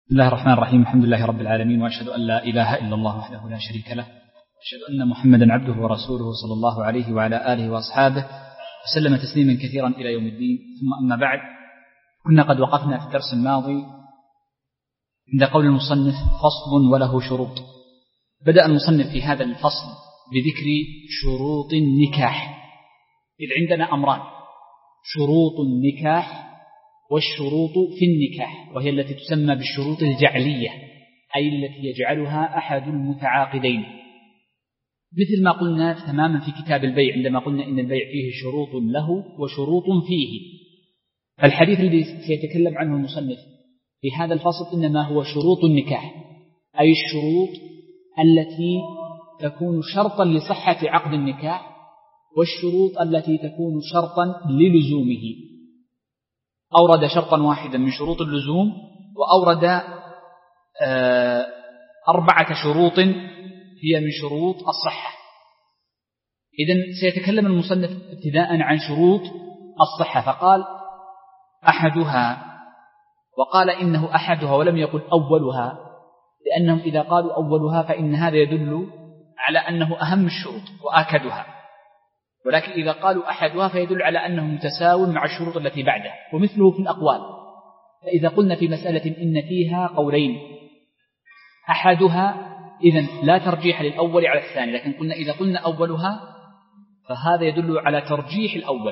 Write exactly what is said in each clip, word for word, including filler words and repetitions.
بسم الله الرحمن الرحيم. الحمد لله رب العالمين، وأشهد أن لا إله إلا الله وحده لا شريك له، أشهد أن محمدا عبده ورسوله صلى الله عليه وعلى آله وأصحابه وسلم تسليما كثيرا إلى يوم الدين. ثم أما بعد، كنا قد وقفنا في الدرس الماضي عند قول المصنف فصل وله شروط. بدأ المصنف في هذا الفصل بذكر شروط النكاح، إذ عندنا أمران: شروط النكاح والشروط في النكاح، وهي التي تسمى بالشروط الجعلية، أي التي يجعلها أحد المتعاقدين، مثل ما قلنا تماما في كتاب البيع عندما قلنا إن البيع فيه شروط له وشروط فيه. الحديث الذي سيتكلم عنه المصنف في هذا الفصل إنما هو شروط النكاح، أي الشروط التي تكون شرطا لصحة عقد النكاح، والشروط التي تكون شرطا للزومه. أورد شرطا واحدا من شروط اللزوم، وأورد آه أربعة شروط هي من شروط الصحة. إذن سيتكلم المصنف ابتداء عن شروط الصحة، فقال أحدها، وقال إنه أحدها ولم يقل أولها، لأنهم إذا قالوا أولها فإن هذا يدل على أنه أهم الشروط وآكدها، ولكن إذا قالوا أحدها فيدل على أنه متساو مع الشروط التي بعده. ومثله في الأقوال، فإذا قلنا في مسألة إن فيها قولين أحدها، إذن لا ترجيح للأول على الثاني، لكن قلنا إذا قلنا أولها فهذا يدل على ترجيح الأول.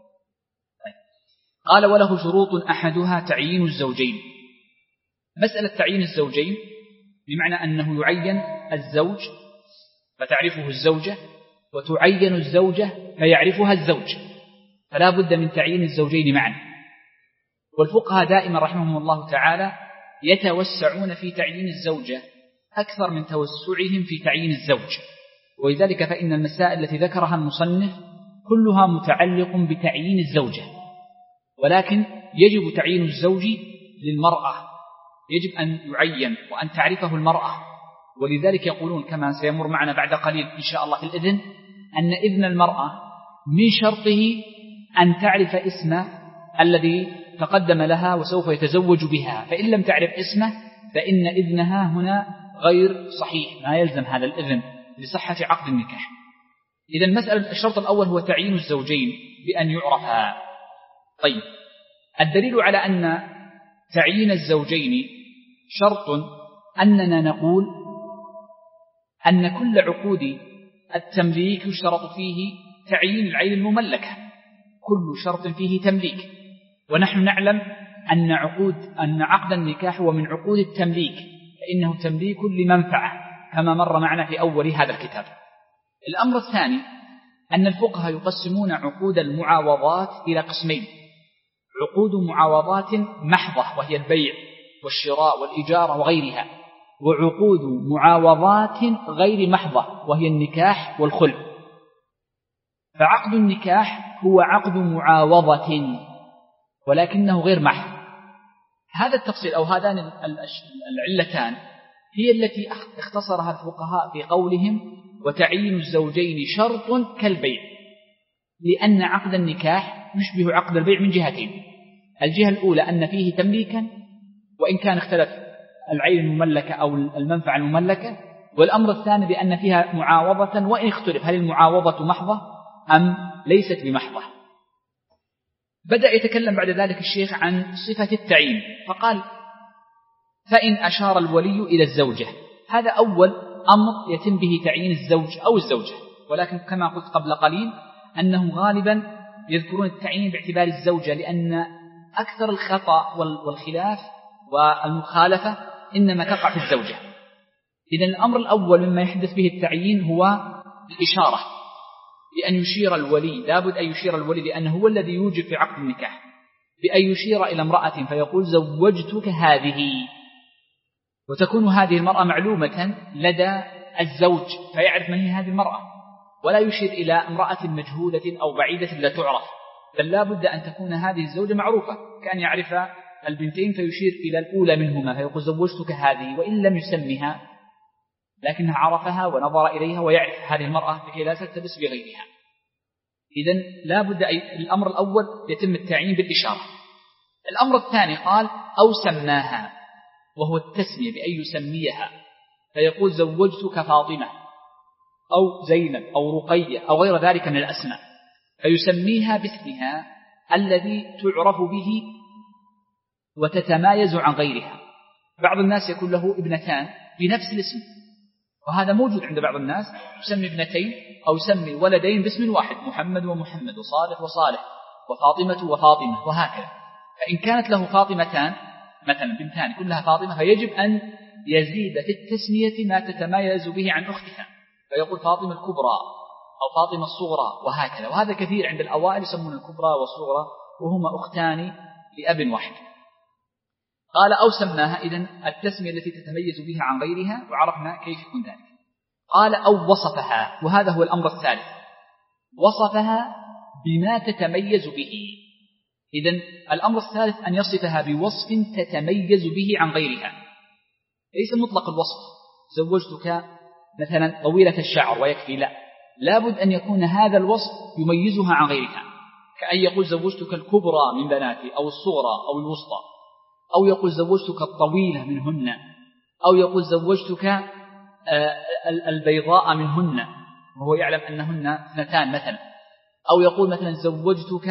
قال وله شروط أحدها تعيين الزوجين. مسألة تعيين الزوجين بمعنى أنه يعين الزوج فتعرفه الزوجة، وتعين الزوجة فيعرفها الزوج، فلا بد من تعيين الزوجين معا. والفقهاء دائما رحمهم الله تعالى يتوسعون في تعيين الزوجة أكثر من توسعهم في تعيين الزوج، ولذلك فإن المسائل التي ذكرها المصنف كلها متعلق بتعيين الزوجة، ولكن يجب تعيين الزوج للمرأة، يجب أن يعين وأن تعرفه المرأة. ولذلك يقولون كما سيمر معنا بعد قليل إن شاء الله في الإذن، أن إذن المرأة من شرطه أن تعرف اسمه الذي تقدم لها وسوف يتزوج بها، فإن لم تعرف اسمه فإن إذنها هنا غير صحيح، ما يلزم هذا الإذن لصحة عقد النكاح. إذا المسألة الشرط الأول هو تعيين الزوجين بأن يعرفا. طيب، الدليل على أن تعيين الزوجين شرط أننا نقول أن كل عقود التمليك يشترط فيه تعيين العين المملكة، كل شرط فيه تمليك، ونحن نعلم أن عقود أن عقد النكاح هو من عقود التمليك، فإنه تمليك لمنفعة كما مر معنا في أول هذا الكتاب. الأمر الثاني أن الفقهاء يقسمون عقود المعاوضات إلى قسمين: عقود معاوضات محضة وهي البيع والشراء والإجارة وغيرها، وعقود معاوضات غير محضة وهي النكاح والخلع. فعقد النكاح هو عقد معاوضة ولكنه غير محض. هذا التفصيل أو هذان العلتان هي التي اختصرها الفقهاء في قولهم وتعيين الزوجين شرط كالبيع، لأن عقد النكاح يشبه عقد البيع من جهتين: الجهة الأولى أن فيه تمليكا وإن كان اختلف العين المملكة أو المنفعة المملكة، والأمر الثاني بأن فيها معاوضة وإن اختلف هل المعاوضة محضة أم ليست بمحضة. بدأ يتكلم بعد ذلك الشيخ عن صفة التعيين، فقال فإن أشار الولي إلى الزوجة. هذا أول أمر يتم به تعيين الزوج أو الزوجة، ولكن كما قلت قبل قليل أنهم غالبا يذكرون التعيين باعتبار الزوجة، لأن أكثر الخطأ والخلاف والمخالفة إنما تقع في الزوجة. إذن الأمر الأول مما يحدث به التعيين هو الإشارة، بأن يشير الولي، لابد أن يشير الولي لأنه هو الذي يوجب في عقد النكاح، بأن يشير إلى امرأة فيقول زوجتك هذه، وتكون هذه المرأة معلومة لدى الزوج فيعرف من هي هذه المرأة، ولا يشير إلى امرأة مجهولة أو بعيدة لا تعرف، بل لابد أن تكون هذه الزوجة معروفة، كان يعرف البنتين فيشير إلى الأولى منهما فيقول زوجتك هذه، وإن لم يسمها لكنها عرفها ونظر إليها ويعرف هذه المرأة لكي لا تلتبس بغيرها. إذن لا بد الأمر الأول يتم التعيين بالإشارة. الأمر الثاني قال أو سماها. وهو التسمية بأن يسميها، فيقول زوجتك فاطمة أو زينب أو رقية أو غير ذلك من الأسماء، فيسميها باسمها الذي تعرف به وتتمايز عن غيرها. بعض الناس يكون له ابنتان بنفس الاسم، وهذا موجود عند بعض الناس، يسمي ابنتين أو يسمي ولدين باسم واحد، محمد ومحمد وصالح وصالح وفاطمة وفاطمة وهكذا. فإن كانت له فاطمتان مثلا بنتان كلها فاطمة، فيجب أن يزيد في التسمية ما تتميز به عن أختها، فيقول فاطمة الكبرى أو فاطمة الصغرى وهكذا. وهذا كثير عند الأوائل يسمون الكبرى والصغرى وهما أختان لأب واحد. قال أو سماها، إذن التسمية التي تتميز بها عن غيرها، وعرفنا كيف يكون ذلك. قال أو وصفها، وهذا هو الأمر الثالث، وصفها بما تتميز به. إذن الأمر الثالث أن يصفها بوصف تتميز به عن غيرها، ليس مطلق الوصف زوجتك مثلا طويلة الشعر ويكفي، لا، لابد أن يكون هذا الوصف يميزها عن غيرها، كأن يقول زوجتك الكبرى من بناتي أو الصغرى أو الوسطى، أو يقول زوجتك الطويلة منهن، أو يقول زوجتك البيضاء منهن وهو يعلم أنهن اثنتان مثلا، أو يقول مثلا زوجتك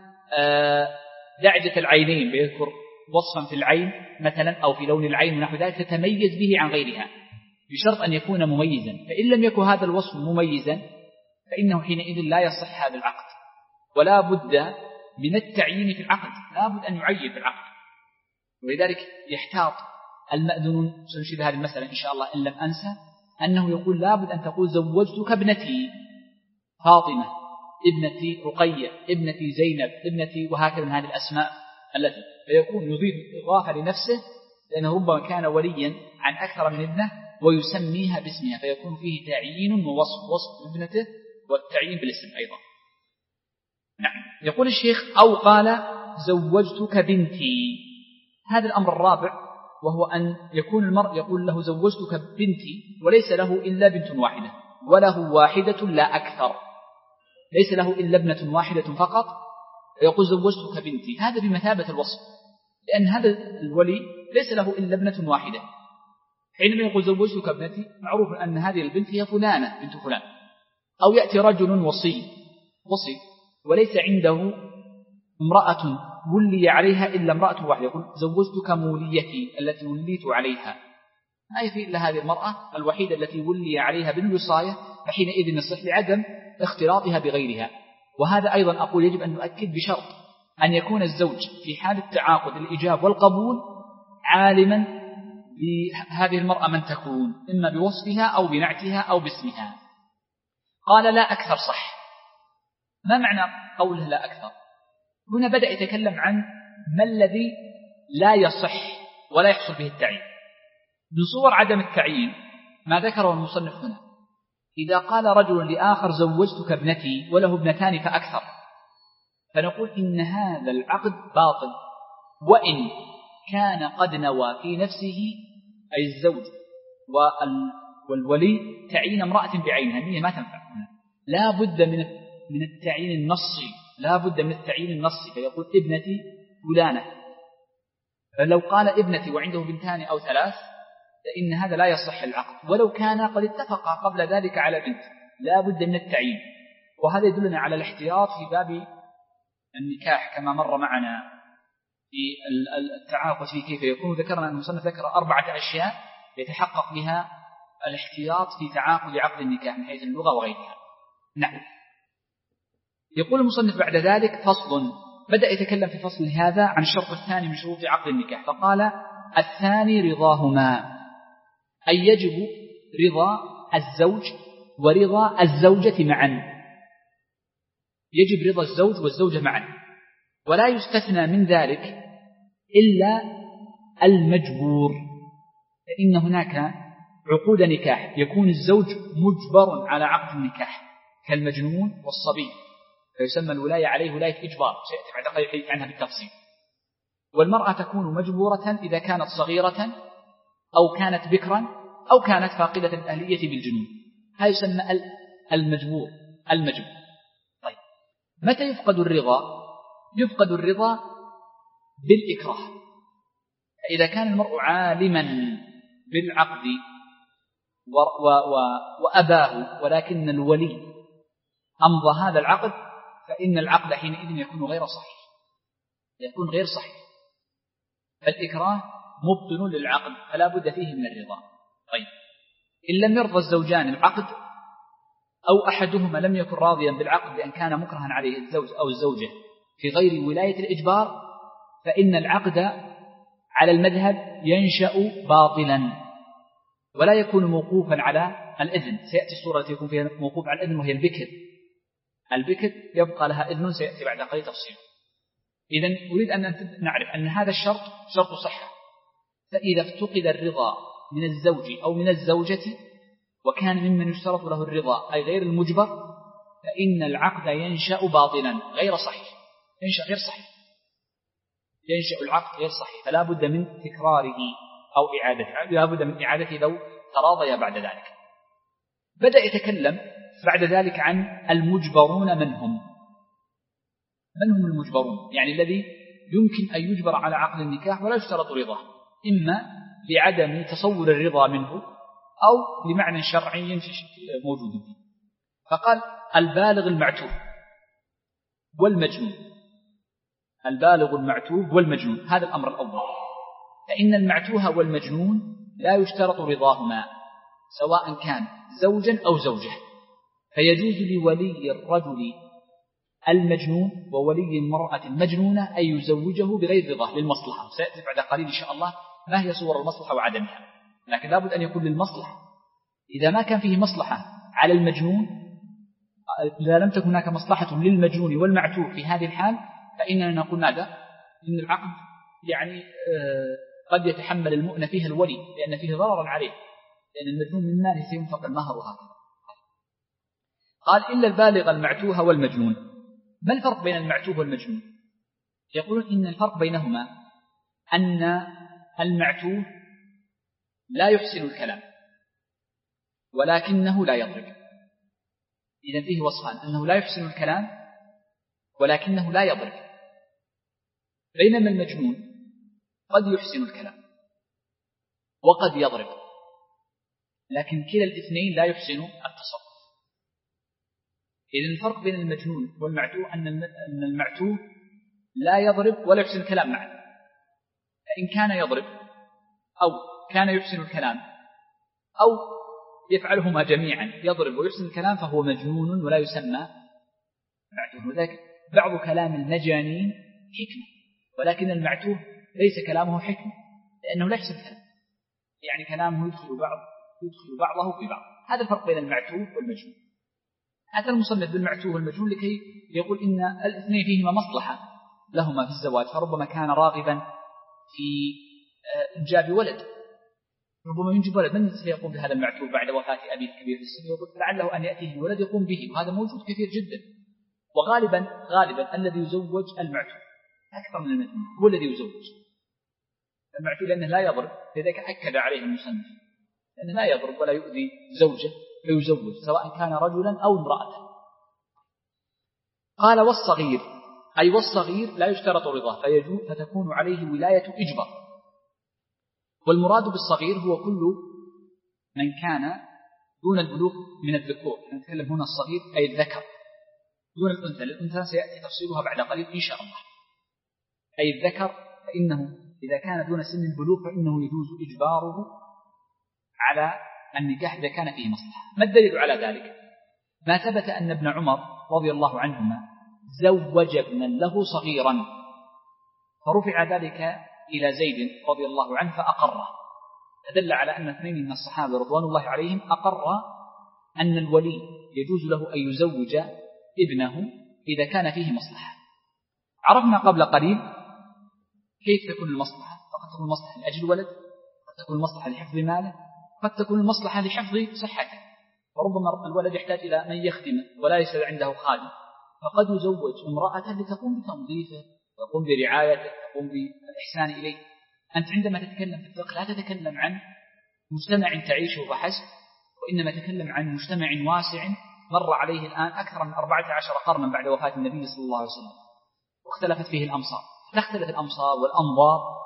دعجة العينين بيذكر وصفا في العين مثلا أو في لون العين ونحو ذلك تتميز به عن غيرها، بشرط أن يكون مميزا. فإن لم يكن هذا الوصف مميزا فإنه حينئذ لا يصح هذا العقد، ولا بد من التعيين في العقد، لا بد أن يعين في العقد. ولذلك يحتاط المأذنون، سنشير هذه المسألة إن شاء الله إن لم أنسى، أنه يقول لا بد أن تقول زوجتك ابنتي فاطمة، ابنتي رقية، ابنتي زينب، ابنتي، وهكذا من هذه الأسماء التي فيكون يضيف إضافة لنفسه، لأنه ربما كان وليا عن أكثر من ابنه ويسميها باسمها، فيكون فيه تعيين ووصف، وصف ابنته والتعيين بالاسم أيضا. نعم. يقول الشيخ أو قال زوجتك بنتي، هذا الأمر الرابع، وهو أن يكون المرء يقول له زوجتك بنتي وليس له إلا بنت واحدة، وله واحدة لا أكثر، ليس له إلا ابنة واحدة فقط، يقول زوجتك بنتي، هذا بمثابة الوصف، لأن هذا الولي ليس له إلا ابنة واحدة. حينما يقول زوجتك ابنتي، معروف أن هذه البنت هي فلانة بنت فلان. أو يأتي رجل وصي وصي وليس عنده امرأة ولي عليها إلا امرأة واحدة، يقول زوجتك موليتي التي وليت عليها، ما يفي إلا هذه المرأة الوحيدة التي ولي عليها بالوصاية، فحينئذ يصح لعدم اختلاطها بغيرها. وهذا أيضا أقول يجب أن نؤكد بشرط أن يكون الزوج في حال التعاقد الإجاب والقبول عالما بهذه المرأة من تكون، إما بوصفها أو بنعتها أو باسمها. قال لا أكثر صح. ما معنى قوله لا أكثر؟ هنا بدأ يتكلم عن ما الذي لا يصح ولا يحصل به التعيين. من صور عدم التعيين ما ذكره المصنف هنا، إذا قال رجل لآخر زوجتك ابنتي وله ابنتان فأكثر، فنقول إن هذا العقد باطل، وإن كان قد نوى في نفسه أي الزوج والولي تعيين امرأة بعينها، هي ما تنفع. لا بد من من التعيين النصي، لا بد من التعيين النصي، فيقول ابنتي فلانة. فلو قال ابنتي وعنده بنتان أو ثلاث فإن هذا لا يصح العقد، ولو كان قد اتفق قبل ذلك على بنت، لا بد من التعيين. وهذا يدلنا على الاحتياط في باب النكاح كما مر معنا في التعاقد فيه كيف يكون. ذكرنا أن المصنف ذكر أربعة أشياء يتحقق بها الاحتياط في تعاقد عقد النكاح من حيث اللغة وغيرها. نعم. يقول المصنف بعد ذلك فصل، بدأ يتكلم في فصل هذا عن الشرط الثاني من شروط عقد النكاح، فقال الثاني رضاهما، أي يجب رضا الزوج ورضا الزوجة معا، يجب رضا الزوج والزوجة معا، ولا يستثنى من ذلك إلا المجبور، فإن هناك عقود نكاح يكون الزوج مجبر على عقد النكاح كالمجنون والصبي، فيسمى الولاية عليه ولاية إجبار، سيأتي بعد قليل الحديث عنها بالتفصيل. والمرأة تكون مجبورة إذا كانت صغيرة أو كانت بكرا أو كانت فاقدة الأهلية بالجنون، هذا يسمى المجبور المجبور. طيب، متى يفقد الرضا؟ يفقد الرضا بالإكراه، فإذا كان المرء عالما بالعقد و و و وأباه ولكن الولي أمضى هذا العقد فإن العقد حينئذ يكون غير صحيح، يكون غير صحيح. فالإكراه مبطل للعقد فلا بد فيه من الرضا. طيب إن لم يرضى الزوجان العقد أو أحدهما لم يكن راضيا بالعقد لأن كان مكرها عليه الزوج أو الزوجة في غير ولاية الإجبار، فإن العقد على المذهب ينشأ باطلا ولا يكون موقوفا على الإذن. سيأتي الصورة التي يكون فيها موقوف على الإذن وهي البكر. البكر يبقى لها إذن سيأتي بعد قليل تفصيل. إذن أريد أن نعرف أن هذا الشرط شرط صحة. فإذا افتقد الرضا من الزوج أو من الزوجة وكان ممن يشترط له الرضا أي غير المجبر فإن العقد ينشأ باطلا غير صحيح، ينشأ غير صحيح، ينشأ العقد غير صحيح، فلا بد من تكراره أو إعادته، لا بد من إعادته لو تراضي بعد ذلك. بدأ يتكلم بعد ذلك عن المجبرون من هم. من هم المجبرون؟ يعني الذي يمكن أن يجبر على عقد النكاح ولا يشترط رضاه، إما لعدم تصور الرضا منه أو لمعنى شرعي موجود فيه. فقال البالغ المعتوه والمجنون. البالغ المعتوه والمجنون هذا الأمر الأول. فإن المعتوه والمجنون لا يشترط رضاهما سواء كان زوجا أو زوجة، فيجوز لولي الرجل المجنون وولي المرأة المجنونة أن يزوجه بغير رضاه للمصلحة. سيأتي بعد قليل إن شاء الله ما هي صور المصلحة وعدمها، لكن لابد أن يكون للمصلحة. إذا ما كان فيه مصلحة على المجنون، إذا لم تكن هناك مصلحة للمجنون والمعتوه في هذه الحال فإننا نقول ماذا؟ إن العقد يعني قد يتحمل المؤنة فيها الولي لأن فيه ضررا عليه، لأن المجنون من ماله سينفق المهر وهكذا. قال إلا البالغ المعتوه والمجنون. ما الفرق بين المعتوه والمجنون؟ يقولون إن الفرق بينهما أن المعتوه لا يحسن الكلام ولكنه لا يضرب. إذن فيه وصفان، أنه لا يحسن الكلام ولكنه لا يضرب، بينما المجنون قد يحسن الكلام وقد يضرب، لكن كلا الاثنين لا يحسن التصرف. إذن الفرق بين المجنون والمعتوه أن المعتوه لا يضرب ولا يحسن الكلام معا، فإن كان يضرب أو كان يحسن الكلام أو يفعلهما جميعا يضرب ويحسن الكلام فهو مجنون ولا يسمى معتوه. وذلك بعض كلام المجانين حكمة، ولكن المعتوه ليس كلامه حكمة لأنه لا يحسن الكلام، يعني كلامه يدخل بعض يدخل بعضه في بعض. هذا الفرق بين المعتوه والمجنون. أتى المصنف بالمعتوه والمجنون لكي يقول إن الاثنين فيهما مصلحة لهما في الزواج، فربما كان راغبا في إنجاب ولد، ربما ينجب ولد، من سيقوم بهذا المعتوه بعد وفاة أبيه الكبير في السن؟ يقول لعله أن يأتيه الولد يقوم به، وهذا موجود كثير جدا. وغالبا غالبا الذي يزوج المعتوه أكثر من المجنون هو الذي يزوج المعتوه، لأنه لا يضرب، لذلك أكد عليه المصنف لأنه لا يضرب ولا يؤذي زوجه فيزوج سواء كان رجلا أو امرأة. قال والصغير، أي والصغير لا يشترط رضاه فيجوز فتكون عليه ولاية إجبار. والمراد بالصغير هو كل من كان دون البلوغ من الذكور. نتكلم هنا الصغير أي الذكر دون الأنثى، الأنثى سيأتي تفصيلها بعد قليل إن شاء الله. أي الذكر فإنه إذا كان دون سن البلوغ فإنه يجوز إجباره على النكاح إذا كان فيه مصلحة. ما الدليل على ذلك؟ ما ثبت أن ابن عمر رضي الله عنهما زوج ابنا له صغيرا فرفع ذلك إلى زيد رضي الله عنه فأقره، فدل على أن اثنين من الصحابة رضوان الله عليهم أقر أن الولي يجوز له أن يزوج ابنه إذا كان فيه مصلحة. عرفنا قبل قليل كيف تكون المصلحة، فقد تكون المصلحة لأجل ولد، قد تكون المصلحة لحفظ ماله، قد تكون المصلحة لحفظ صحته، وربما الولد يحتاج إلى من يخدمه ولا ليس عنده خادم، فقد يزوج امرأة لتقوم بتنظيفه، تقوم برعايته، تقوم بالإحسان إليه. أنت عندما تتكلم في الفقه لا تتكلم عن مجتمع تعيشه فحسب، وإنما تتكلم عن مجتمع واسع مر عليه الآن أكثر من أربعة عشر قرنا بعد وفاة النبي صلى الله عليه وسلم، واختلفت فيه الأمصار، تختلف الأمصار والأنظار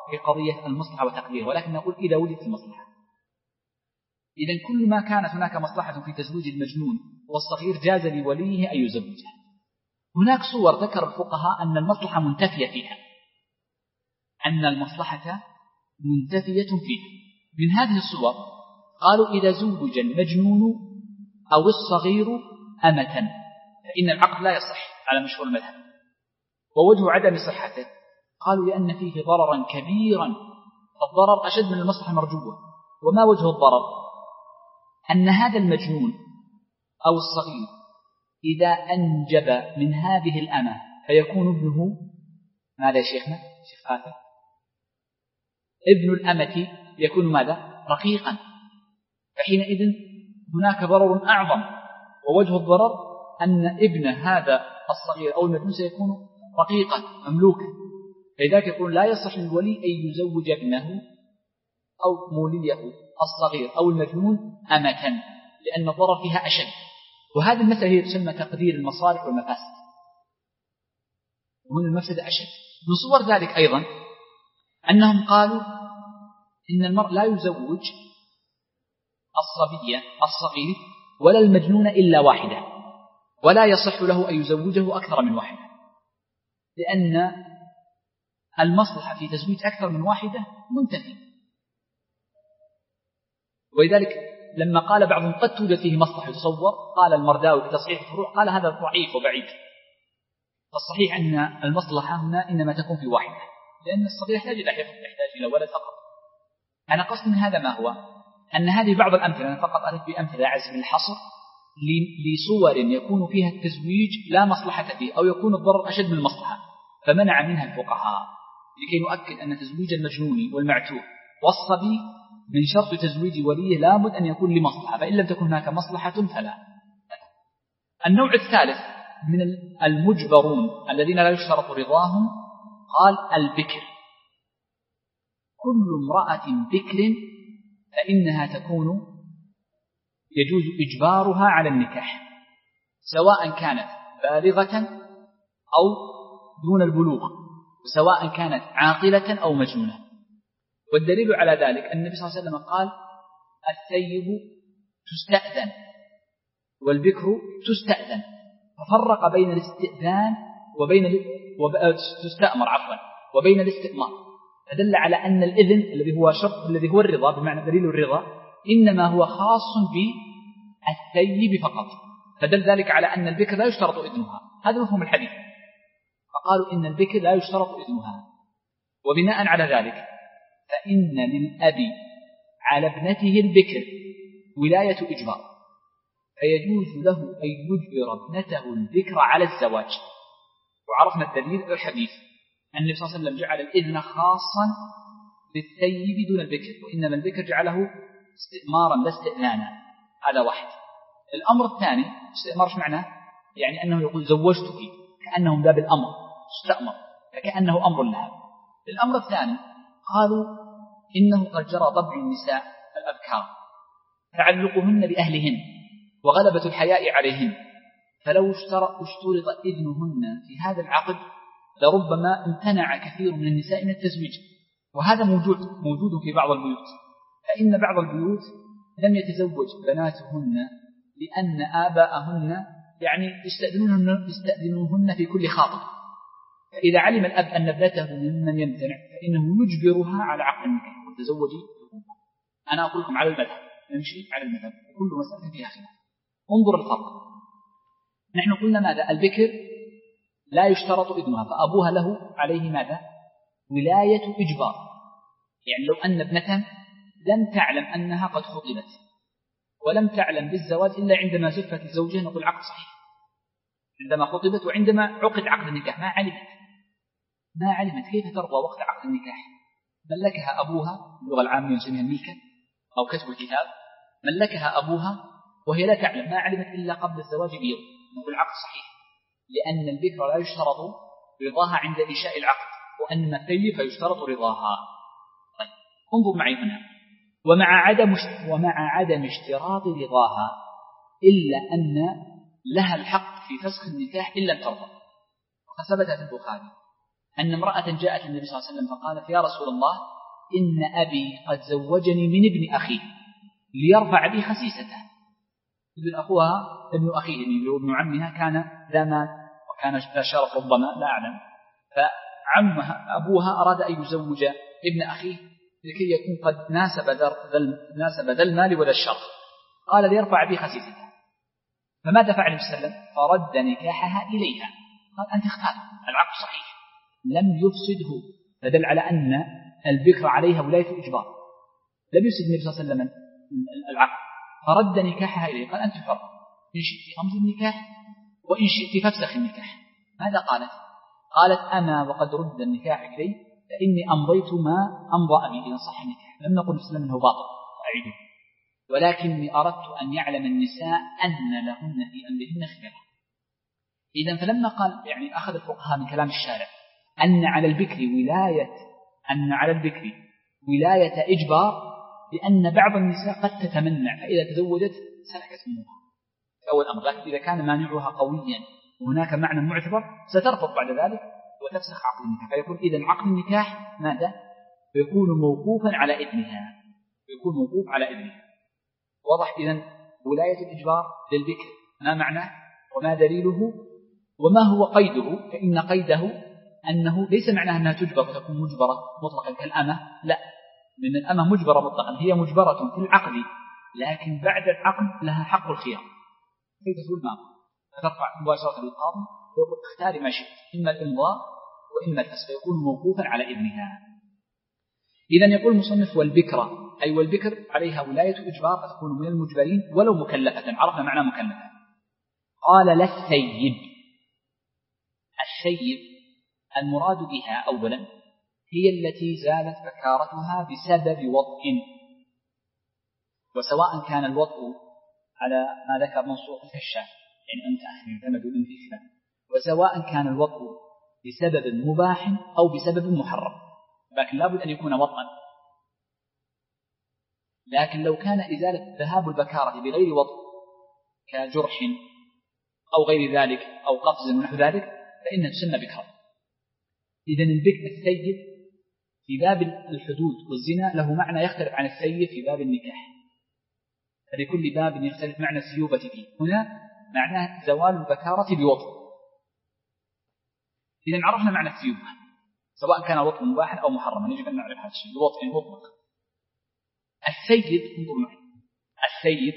في قضية المصلحة وتقديرها، ولكن نقول إذا وجدت المصلحة. إذن كل ما كانت هناك مصلحة في تزويج المجنون والصغير جاز لوليه أن يزوجه. هناك صور ذكر الفقهاء أن المصلحة منتفية فيها، أن المصلحة منتفية فيها. من هذه الصور قالوا إذا زوج المجنون أو الصغير أمة فإن العقد لا يصح على مشهور المذهب. ووجه عدم صحته قالوا لأن فيه ضررا كبيرا، الضرر أشد من المصلحة المرجوة. وما وجه الضرر؟ أن هذا المجنون أو الصغير إذا أنجب من هذه الأمة فيكون ابنه ماذا يا شيخنا؟ شيخ فاتح، ابن الأمة يكون ماذا؟ رقيقا، فحينئذ هناك ضرر أعظم. ووجه الضرر أن ابن هذا الصغير أو المجنون سيكون رقيقا مملوكا، فلذلك يقول لا يصح للولي أن يزوج ابنه أو موليه الصغير أو المجنون أمة، لأن الضرر فيها أشد. وهذه المسألة هي تسمى تقدير المصالح والمفاسد، وهنا المفسدة أشد. من صور ذلك أيضا أنهم قالوا إن المرء لا يزوج الصبي الصغير ولا المجنون إلا واحدة، ولا يصح له أن يزوجه أكثر من واحدة، لأن المصلحة في تزويج أكثر من واحدة منتفي. ولذلك لما قال بعضهم قد توجد فيه مصلحة يتصور، قال المرداوي في تصحيح الفروع قال هذا ضعيف وبعيد. فالصحيح أن المصلحة هنا إنما تكون في واحدة، لأن الصغير يحتاج إلى حفظ، يحتاج إلى ولد فقط. أنا قصد من هذا ما هو أن هذه بعض الأمثلة، أنا فقط أردت بأمثلة عزم الحصر لصور يكون فيها التزويج لا مصلحة فيه أو يكون الضرر أشد من المصلحة، فمنع منها الفقهاء لكي نؤكد أن تزويج المجنون والمعتوه والصبي من شرط تزويج وليه لابد أن يكون لمصلحة، فإن لم تكن هناك مصلحة فلا. النوع الثالث من المجبرون الذين لا يشترط رضاهم قال البكر. كل امرأة بكر فإنها تكون يجوز إجبارها على النكاح، سواء كانت بالغة أو دون البلوغ، وسواء كانت عاقلة أو مجنونة. والدليل على ذلك أن النبي صلى الله عليه وسلم قال الثيب تستأذن والبكر تستأذن، ففرق بين الاستئذان وبين وب... تستأمر عفوا وبين الاستئمار، فدل على أن الإذن الذي هو شرط الذي هو الرضا بمعنى دليل الرضا إنما هو خاص بالثيب فقط، فدل ذلك على أن البكر لا يشترط إذنها. هذا مفهوم الحديث، فقالوا إن البكر لا يشترط إذنها. وبناء على ذلك فإن للأب على ابنته البكر ولاية إجبار، فيجوز له أن يجبر ابنته البكر على الزواج. وعرفنا الدليل الحديث أن النبي صلى الله عليه وسلم جعل الإذن خاصا بالثيب دون البكر، وإنما البكر جعله استئمارا لا استئذانا. هذا واحد. الأمر الثاني استئمار ايش معناه؟ يعني أنه يقول زوجتك، كأنه من باب الأمر استأمر، فكأنه أمر لها. الأمر الثاني قالوا إنه قد جرى طبع النساء الأبكار تعلقهن بأهلهن وغلبة الحياء عليهن، فلو اشترط إذنهن في هذا العقد لربما امتنع كثير من النساء من التزويج. وهذا موجود موجود في بعض البيوت، فإن بعض البيوت لم يتزوج بناتهن لأن آباءهن يعني يستأذنونهن, يستأذنونهن في كل خاطر، فإذا علم الأب أن ابنته ممن يمتنع فإنه يجبرها على عقد النكاح وتزوجي. أنا أقول لكم على المذهب، نمشي على المذهب، كل مسألة فيها خلاف. انظر الفرق. نحن قلنا ماذا؟ البكر لا يشترط إذنها، فأبوها له عليه ماذا؟ ولاية إجبار. يعني لو أن ابنة لم تعلم أنها قد خطبت ولم تعلم بالزواج إلا عندما زفت الزوجين نقول العقد صحيح، عندما خطبت وعندما عقد عقد النكاح ما علمت ما علمت كيف ترضى وقت عقد النكاح؟ ملكها أبوها، اللغة العامية نسميها الملكة أو كتب الكتاب، ملكها أبوها وهي لا تعلم، ما علمت إلا قبل الزواج بيوم، نقول العقد صحيح، لأن البكر لا يشترط رضاها عند إنشاء العقد، وأن الثيب يشترط رضاها. طيب انظر معي هنا، ومع عدم ومع عدم اشتراط رضاها إلا أن لها الحق في فسخ النكاح إن لم ترضى. وثبت في البخاري أن امرأة جاءت النبي صلى الله عليه وسلم فقالت يا رسول الله إن أبي قد زوجني من ابن أخيه ليرفع بي خسيسته. ابن أخوها ابن أخيه اللي هو ابن عمها كان ذا مال وكان ذا شرف ربما لا أعلم، فعمها أبوها أراد أن يزوج ابن أخيه لكي يكون قد ناسب ناسب ذا المال وذا الشرف، قال ليرفع بي خسيسته. فماذا فعل النبي صلى الله عليه وسلم؟ فرد نكاحها إليها، قال أنت اختار، العقد صحيح لم يفسده، فدل على أن البكر عليها ولاية الإجبار، لم يفسد النبي صلى الله عليه وسلم العقد، فرد نكاحها إليه، قال أنت حر، إن شئت أمضي النكاح وإن شئت فافسخ النكاح. ماذا قالت؟ قالت أما وقد رد النكاح إلي فإني أمضيت ما أمضى أبي إذا صح النكاح. لم نقل الإسلام أنه باطل أعيده، ولكني أردت أن يعلم النساء أن لهن في أمرهن خيار. إذن فلما قال يعني أخذ الفقهاء من كلام الشارع أن على البكر ولاية أن على البكر ولاية إجبار، لأن بعض النساء قد تتمنع فإذا تزوجت سلكت أمها في أول أمر، لكن إذا كان مانعها قويا وهناك معنى معتبر سترفض بعد ذلك وتفسخ عقد النكاح، فيكون إذن عقد النكاح ماذا؟ فيكون موقوفا على إذنها، فيكون موقوف على إذنها. واضح؟ إذن ولاية الإجبار للبكر ما معناه وما دليله وما هو قيده؟ فإن قيده أنه ليس معناه أنها تجبر وتكون مجبرة مطلقا كالأمة، لا، لأن الأمة مجبرة مطلقا، هي مجبرة في العقد لكن بعد العقد لها حق الخيار كيف تقول ما فترفع مباشرة للقاضي ويقول اختاري ما شئت، إما الإمضاء وإما الفسخ، فيكون موقوفا على إذنها. إذن يقول المصنف والبكرة أي والبكر عليها ولاية إجبار فتكون من المجبرين ولو مكلفة، عرفنا معنى مكلفة. قال لا الثيب. الثيب المراد بها أولا هي التي زالت بكارتها بسبب وطء، وسواء كان الوطء على ما ذكر منصوص كالشاف يعني أنت أخي يعتمد في إخلاف، وسواء كان الوطء بسبب مباح أو بسبب محرم، لكن لابد أن يكون وطئا. لكن لو كان إزالة ذهاب البكارة بغير وطء كجرح أو غير ذلك أو قفز ونحو ذلك فإنها تسمى بكرة. إذن البكر الثيب في باب الحدود والزنا له معنى يختلف عن الثيب في باب النكاح، فلكل باب يختلف معنى الثيوبة فيه. هنا معناه زوال البكارة بوطء. إذن عرفنا معنى الثيوبة سواء كان وطء مباحا أو محرما، يجب أن نعرف هذا الشيء بوطء مطلق. الثيب انظر معي، الثيب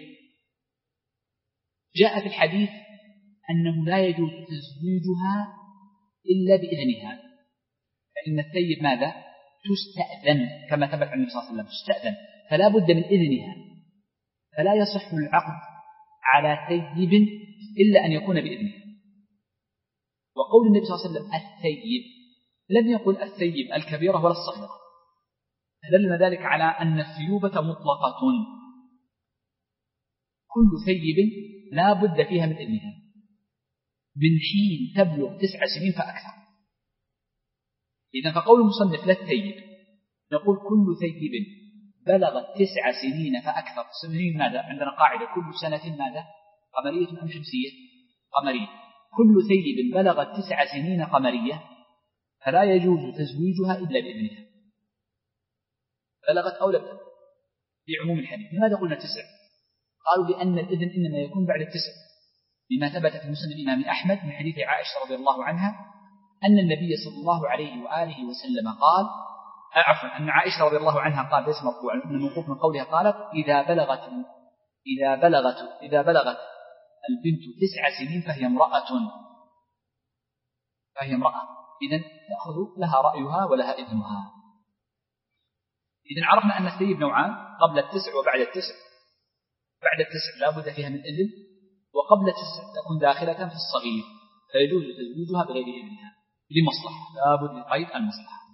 جاء في الحديث أنه لا يجوز تزويجها إلا بإذنها، فإن الثيب ماذا؟ تستأذن كما ثبت عن النبي صلى الله عليه وسلم، تستأذن فلا بد من إذنها، فلا يصح العقد على ثيب إلا أن يكون بإذنها. وقول النبي صلى الله عليه وسلم الثيب لم يقل الثيب الكبيرة ولا الصغيرة، دل ذلك على أن الثيوبة مطلقة، كل ثيب لا بد فيها من إذنها من حين تبلغ تسع سنين فأكثر. إذا فقول المصنف لا الثيب نقول كل ثيب بلغت تسع سنين فأكثر. سنين ماذا؟ عندنا قاعدة كل سنة ماذا؟ قمرية أم شمسية؟ قمرية. كل ثيب بلغت تسع سنين قمرية فلا يجوز تزويجها إلا بإذنها، بلغت أو لم تبلغ في عموم الحديث. لماذا قلنا تسع؟ قالوا لأن الإذن إنما يكون بعد التسع، بما ثبت في مسند الإمام أحمد من حديث عائشة رضي الله عنها أن النبي صلى الله عليه وآله وسلم قال، عفوا أن عائشة رضي الله عنها قال ليس مرفوعا من الموقوف من قولها، قالت إذا بلغت إذا بلغت إذا بلغت البنت تسع سنين فهي امرأة فهي امرأة إذن تأخذ لها رأيها ولها إذنها. إذن عرفنا أن الثيب نوعان، قبل التسع وبعد التسع. بعد التسع لا بد فيها من إذن، وقبل التسع تكون داخلة في الصغير فيجوز تزويجها بغير إذنها لمصلحة، لا بد لقيد المصلحة.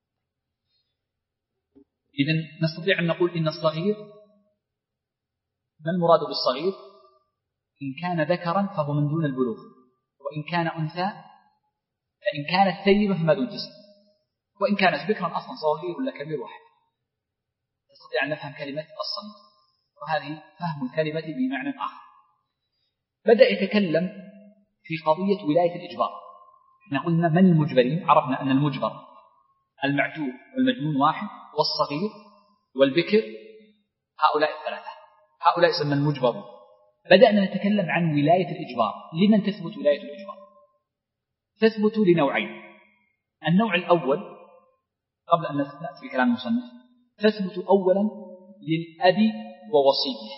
إذن نستطيع أن نقول إن الصغير، ما المراد بالصغير؟ إن كان ذكرا فهو من دون البلوغ، وإن كان أنثى فإن كانت ثيبة فما دون تسع، وإن كانت بكرا أصلا صغير ولا كبير واحد. نستطيع أن نفهم كلمة الصغير، وهذه فهم الكلمة بمعنى آخر. بدأ يتكلم في قضية ولاية الإجبار، احنا قلنا من المجبرين؟ عرفنا أن المجبر المعتوه والمجنون واحد، والصغير والبكر، هؤلاء الثلاثة، هؤلاء يسمى المجبرون. بدأنا نتكلم عن ولاية الإجبار. لمن تثبت ولاية الإجبار؟ تثبت لنوعين. النوع الأول قبل أن نأتي في كلام المصنف، تثبت أولا للأب ووصيه،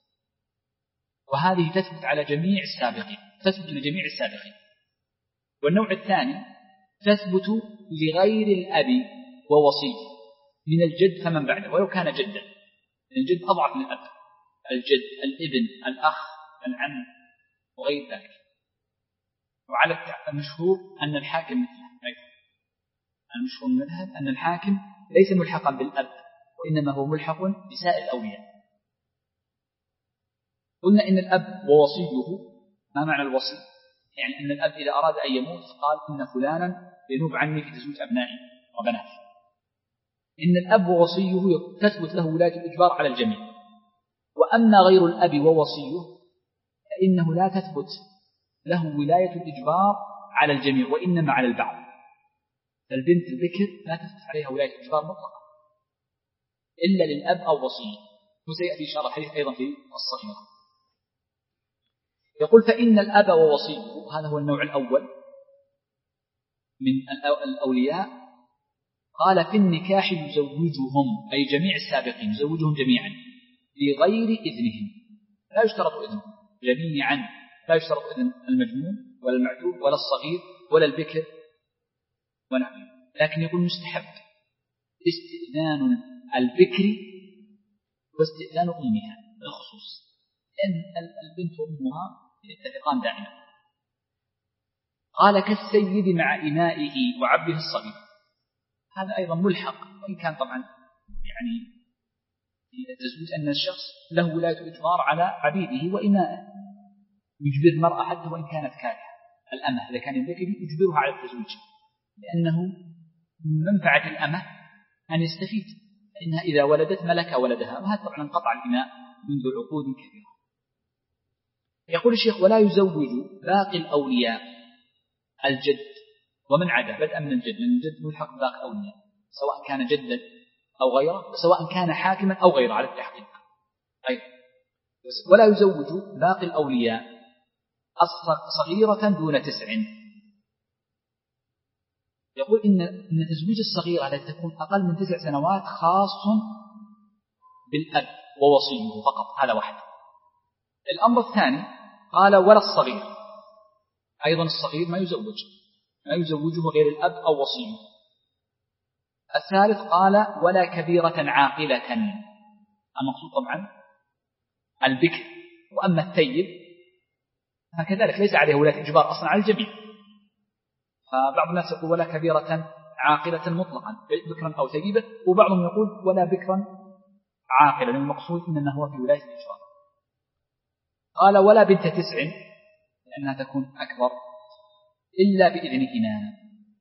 وهذه تثبت على جميع السابقين، تثبت لجميع السابقين. والنوع الثاني تثبت لغير الأب ووصيه من الجد فمن بعده ولو كان جدا. الجد أضعف من الأب، الجد، الابن، الأخ، العم وغير ذلك. وعلى المشهور أن الحاكم مثله أيضا، المشهور من المذهب أن الحاكم ليس ملحقا بالأب وإنما هو ملحق بسائر الأولياء. قلنا إن الأب ووصيه، ما معنى الوصي؟ يعني أن الأب إذا أراد أن يموت قال إن فلانا ينوب عني في تزويج أبنائي وبناتي. إن الأب ووصيه تثبت له ولاية الإجبار على الجميع. وأما غير الأب ووصيه فإنه لا تثبت له ولاية الإجبار على الجميع وإنما على البعض. فالبنت البكر لا تثبت عليها ولاية الإجبار مطلقا إلا للأب أو وصيه، وسيأتي إن شاء الله الحديث أيضا في الصغيرة. يقول فإن الأب ووصيه، هذا هو النوع الأول من الأولياء. قال في النكاح يزوجهم، أي جميع السابقين يزوجهم جميعا بغير إذنهم، لا يشترط إذنهم جميعا، لا يشترط إذن المجنون ولا المعتوه ولا الصغير ولا البكر ونحوه، لكن يقول مستحب استئذان البكر واستئذان أمها بالخصوص، لأن البنت وأمها يتفقان دائما. قال كالسيد مع إمائه وعبده الصغير، هذا أيضا ملحق، وإن كان طبعا يعني في التزويج أن الشخص له ولاية إجبار على عبيده وإمائه، يجبر المرأة حتى وإن كانت كارهة. الأمة إذا كان يملك يجبرها على التزويج، لأنه من منفعة الأمة أن يستفيد، فإنها إذا ولدت ملك ولدها، وهذا طبعا انقطع الإماء منذ عقود كثيرة. يقول الشيخ ولا يزوج باقي الأولياء الجد ومن عدا، بدءا من الجد، لأن الجد ملحق باقي الأولياء سواء كان جدا أو غيره، وسواء كان حاكما أو غيره على التحقيق أيضا. ولا يزوج باقي الأولياء صغيرة دون تسع. يقول إن إن تزويج الصغيرة التي تكون أقل من تسع سنوات خاص بالأب ووصيه فقط، هذا واحد. الأمر الثاني قال ولا الصغير، أيضا الصغير ما يزوج، ما يزوجه غير الأب أو وصيه. الثالث قال ولا كبيرة عاقلة، المقصود طبعا البكر. وأما الثيب فكذلك ليس عليه ولاية إجبار أصلا على الجميع، فبعض الناس يقول ولا كبيرة عاقلة مطلقا بكرا أو ثيبا، وبعضهم يقول ولا بكرا عاقلة، لأن المقصود إنه هو في ولاية الإجبار. قال ولا بنت تسع، لأنها تكون أكبر إلا بإذنهما.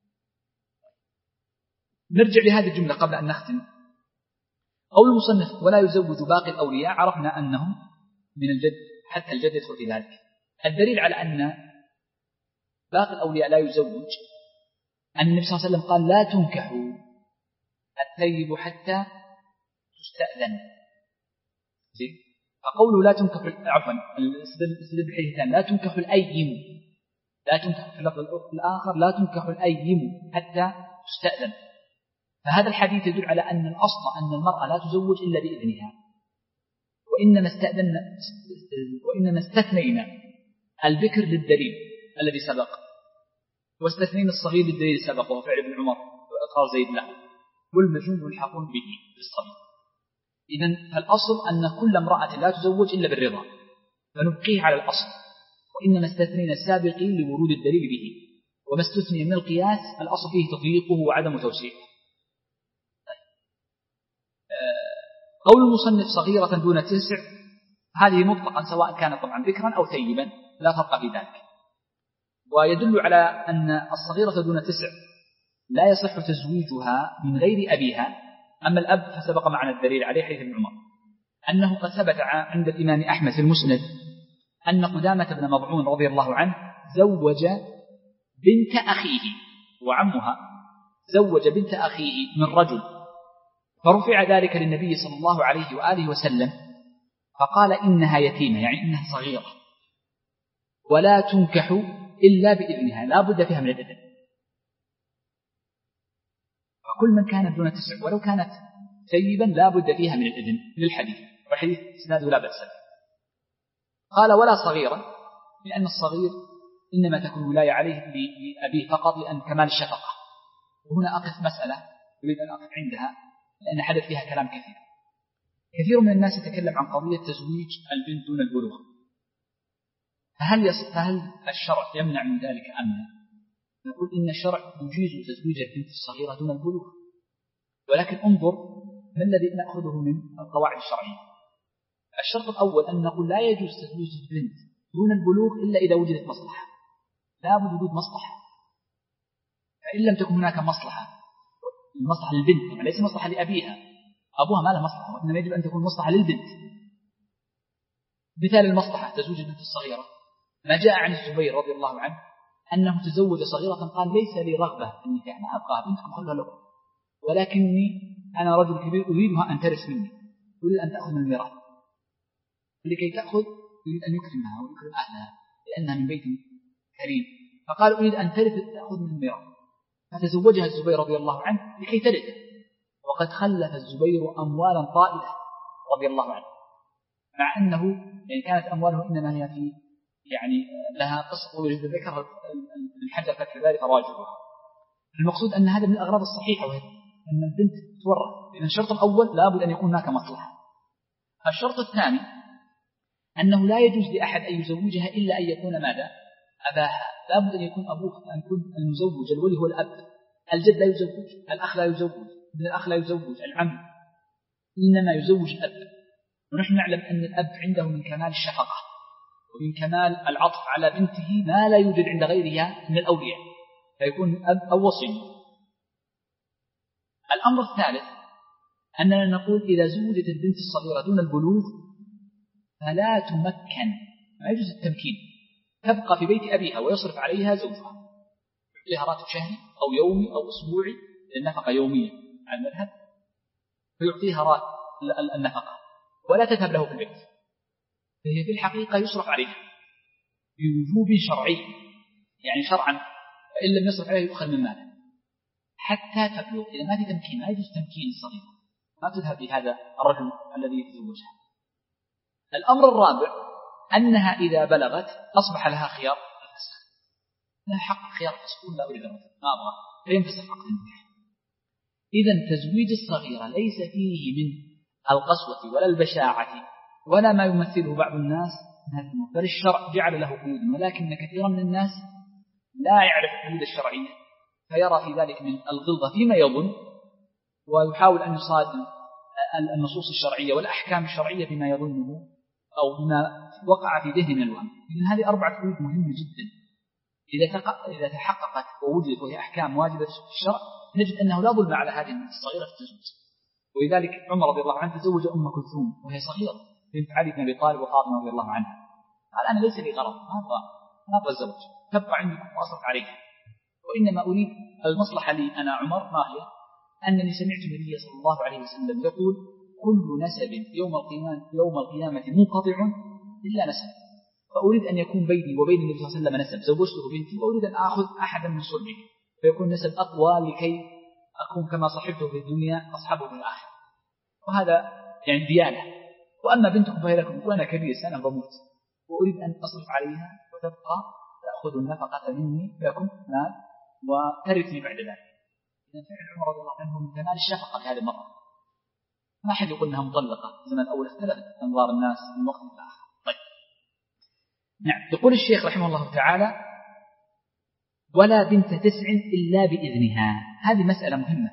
نرجع لهذه الجملة قبل أن نختم. قول المصنف ولا يزوج باقي الأولياء، عرفنا أنهم من الجد حتى الجد يدخل في ذلك. الدليل على أن باقي الأولياء لا يزوج أن النبي صلى الله عليه وسلم قال لا تنكحوا الثيب حتى تستأذن. فقوله لا تنكح، عفوا السبب الحديثان لا تنكح الأيم، لا تنكح في اللفظ الآخر لا تنكح الأيم حتى تستأذن. فهذا الحديث يدل على أن الأصل أن المرأة لا تزوج إلا بإذنها، وإنما استأذن وإنما استثنينا البكر للدليل الذي سبق، واستثنينا الصغير للدليل السابق وهو فعل ابن عمر وإقرار زيد له، والمجنون ملحقون به بالصغير. إذن فالأصل أن كل امرأة لا تزوج إلا بالرضا، فنبقيه على الأصل، وإنما استثنينا السابقين لورود الدليل به، وما استثني من القياس الأصل فيه تضييقه وعدم توسيعه. قول المصنف صغيرة دون تسع، هذه مطلقا سواء كانت طبعا ذكرا أو ثيبا لا فرق في ذلك، ويدل على أن الصغيرة دون تسع لا يصح تزويجها من غير أبيها. أما الأب فسبق معنا الدليل عليه حديث ابن عمر أنه قد ثبت عند الإمام أحمد في المسند أن قدامة بن مضعون رضي الله عنه زوج بنت أخيه وعمها زوج بنت أخيه من رجل، فرفع ذلك للنبي صلى الله عليه وآله وسلم فقال إنها يتيمة، يعني إنها صغيرة ولا تنكح إلا بإذنها، لا بد فيها من الإذن. فكل من كانت دون تسع ولو كانت ثيبا لا بد فيها من الإذن للحديث، والحديث إسناده لا بأس به. قال ولا صغيرة، لأن الصغير إنما تكون ولاية عليه لأبيه فقط لأن كمال الشفقة. وهنا أقف مسألة أريد أن أقف عندها لأن حدث فيها كلام كثير. كثير من الناس يتكلم عن قضية تزويج البنت دون البلوغ، فهل, يص... فهل الشرع يمنع من ذلك أم لا؟ نقول إن الشرع يجيز تزويج البنت الصغيرة دون البلوغ، ولكن انظر ما الذي نأخذه من القواعد الشرعية. الشرط الأول أن نقول لا يجوز تزويج البنت دون البلوغ إلا إذا وجدت مصلحة، لا بد وجود مصلحة. فإن لم تكن هناك مصلحة، المصلحة للبنت ليس مصلحة لأبيها، أبوها ما له مصلحة، وإنما يجب أن تكون مصلحة للبنت. مثال المصلحة تزوج البنت الصغيرة ما جاء عن الزبير رضي الله عنه أنه تزوج صغيرة قال ليس لي رغبة في النكاح، ما أبقى بنتكم خلها لكم، ولكني أنا رجل كبير أريدها أن ترث مني، أريد أن تأخذ من الميراث، لكي تأخذ يريد أن يكرمها ويكرم أهلها لأنها من بيت كريم، فقال أريد أن ترث تأخذ من الميراث، فتزوجها الزبير رضي الله عنه لكي ترث، وقد خلف الزبير أموالا طائلة رضي الله عنه، مع أنه يعني كانت أمواله إنما هي في يعني لها قصة طويلة ذكرها ابن حجر فتح ذلك راجعها. المقصود أن هذا من الأغراض الصحيحة، وهي أن البنت تورث. إذن الشرط الأول لابد أن يكون هناك مصلحة. الشرط الثاني أنه لا يجوز لأحد أن يزوجها إلا أن يكون ماذا؟ أباها، لابد أن يكون أبوها، أن يكون المزوج الولي هو الأب، الجد لا يزوج، الأخ لا يزوج، ابن الأخ لا يزوج، العم إنما يزوج الأب. ونحن نعلم أن الأب عنده من كمال الشفقة ومن كمال العطف على بنته ما لا يوجد عند غيرها من الأولياء، فيكون الأب أو وصي. الأمر الثالث أننا نقول إذا زوجت البنت الصغيرة دون البلوغ فلا تمكن، ما يجوز التمكين، تبقى في بيت أبيها ويصرف عليها زوجها، يعطيها راتب شهري أو يومي أو أسبوعي، النفقة يومية على المذهب، فيعطيها راتب النفقة ولا تذهب له في البيت، فهي في الحقيقة يصرف عليها بوجوب شرعي، يعني شرعا، فإن لم يصرف عليها يؤخذ من ماله حتى تبلغ. إذا ما في تمكين لا يجوز تمكين الصغيرة، ما تذهب لهذا الرجل الذي يتزوجها. الأمر الرابع أنها إذا بلغت أصبح لها خيار الفسخ، لها حق الخيار تقول لا أريد الرجل ما أبغى، فينفسخ عقد النكاح. إذن تزويج الصغيرة ليس فيه من القسوة ولا البشاعة ولا ما يمثله بعض الناس من هذا الموضوع، بل الشرع جعل له قيود، ولكن كثيرا من الناس لا يعرف الحدود الشرعية فيرى في ذلك من الغلظة فيما يظن، ويحاول أن يصادم النصوص الشرعية والأحكام الشرعية بما يظنه أو بما وقع في ذهن الوهم. إذن هذه أربعة قيود مهمة جدا، إذا تحققت ووجدت وهي أحكام واجبة في الشرع نجد أنه لا ظلم على هذه الصغيرة في التزوج. ولذلك عمر رضي الله عنه تزوج أم كلثوم وهي صغيرة بنت علي بن أبي طالب وفاطمة رضي الله عنها، قال أنا ليس لي غرض، ما أبغى ما أبغى الزوج، تبقى عندكم وأصرف عليها، وإنما أريد المصلحة لي أنا عمر ما هي؟ أنني سمعت النبي صلى الله عليه وسلم يقول كل نسب يوم القيامة يوم القيامة منقطع إلا نسب، فأريد أن يكون بيني وبين النبي صلى الله عليه وسلم نسب، زوجته بنتي وأريد أن آخذ أحدا من صلبه فيكون نسب أقوى لكي أكون كما صحبته في الدنيا أصحبه في الآخرة، وهذا يعني ديانة. وأما بنتكم فهي لكم وأنا كبير سنة بموت وأريد أن أصرف عليها وتبقى تأخذ النفقة مني لكم مال وترثني بعد ذلك. إذن فعل عمر رضي الله عنه من كمال الشفقة في هذه المرة، ما أحد يقول أنها مطلقة، زمن أول اختلفت أنظار الناس من وقت لآخر. طيب نعم، يقول الشيخ رحمه الله تعالى ولا بنت تسع إلا بإذنها. هذه مسألة مهمة،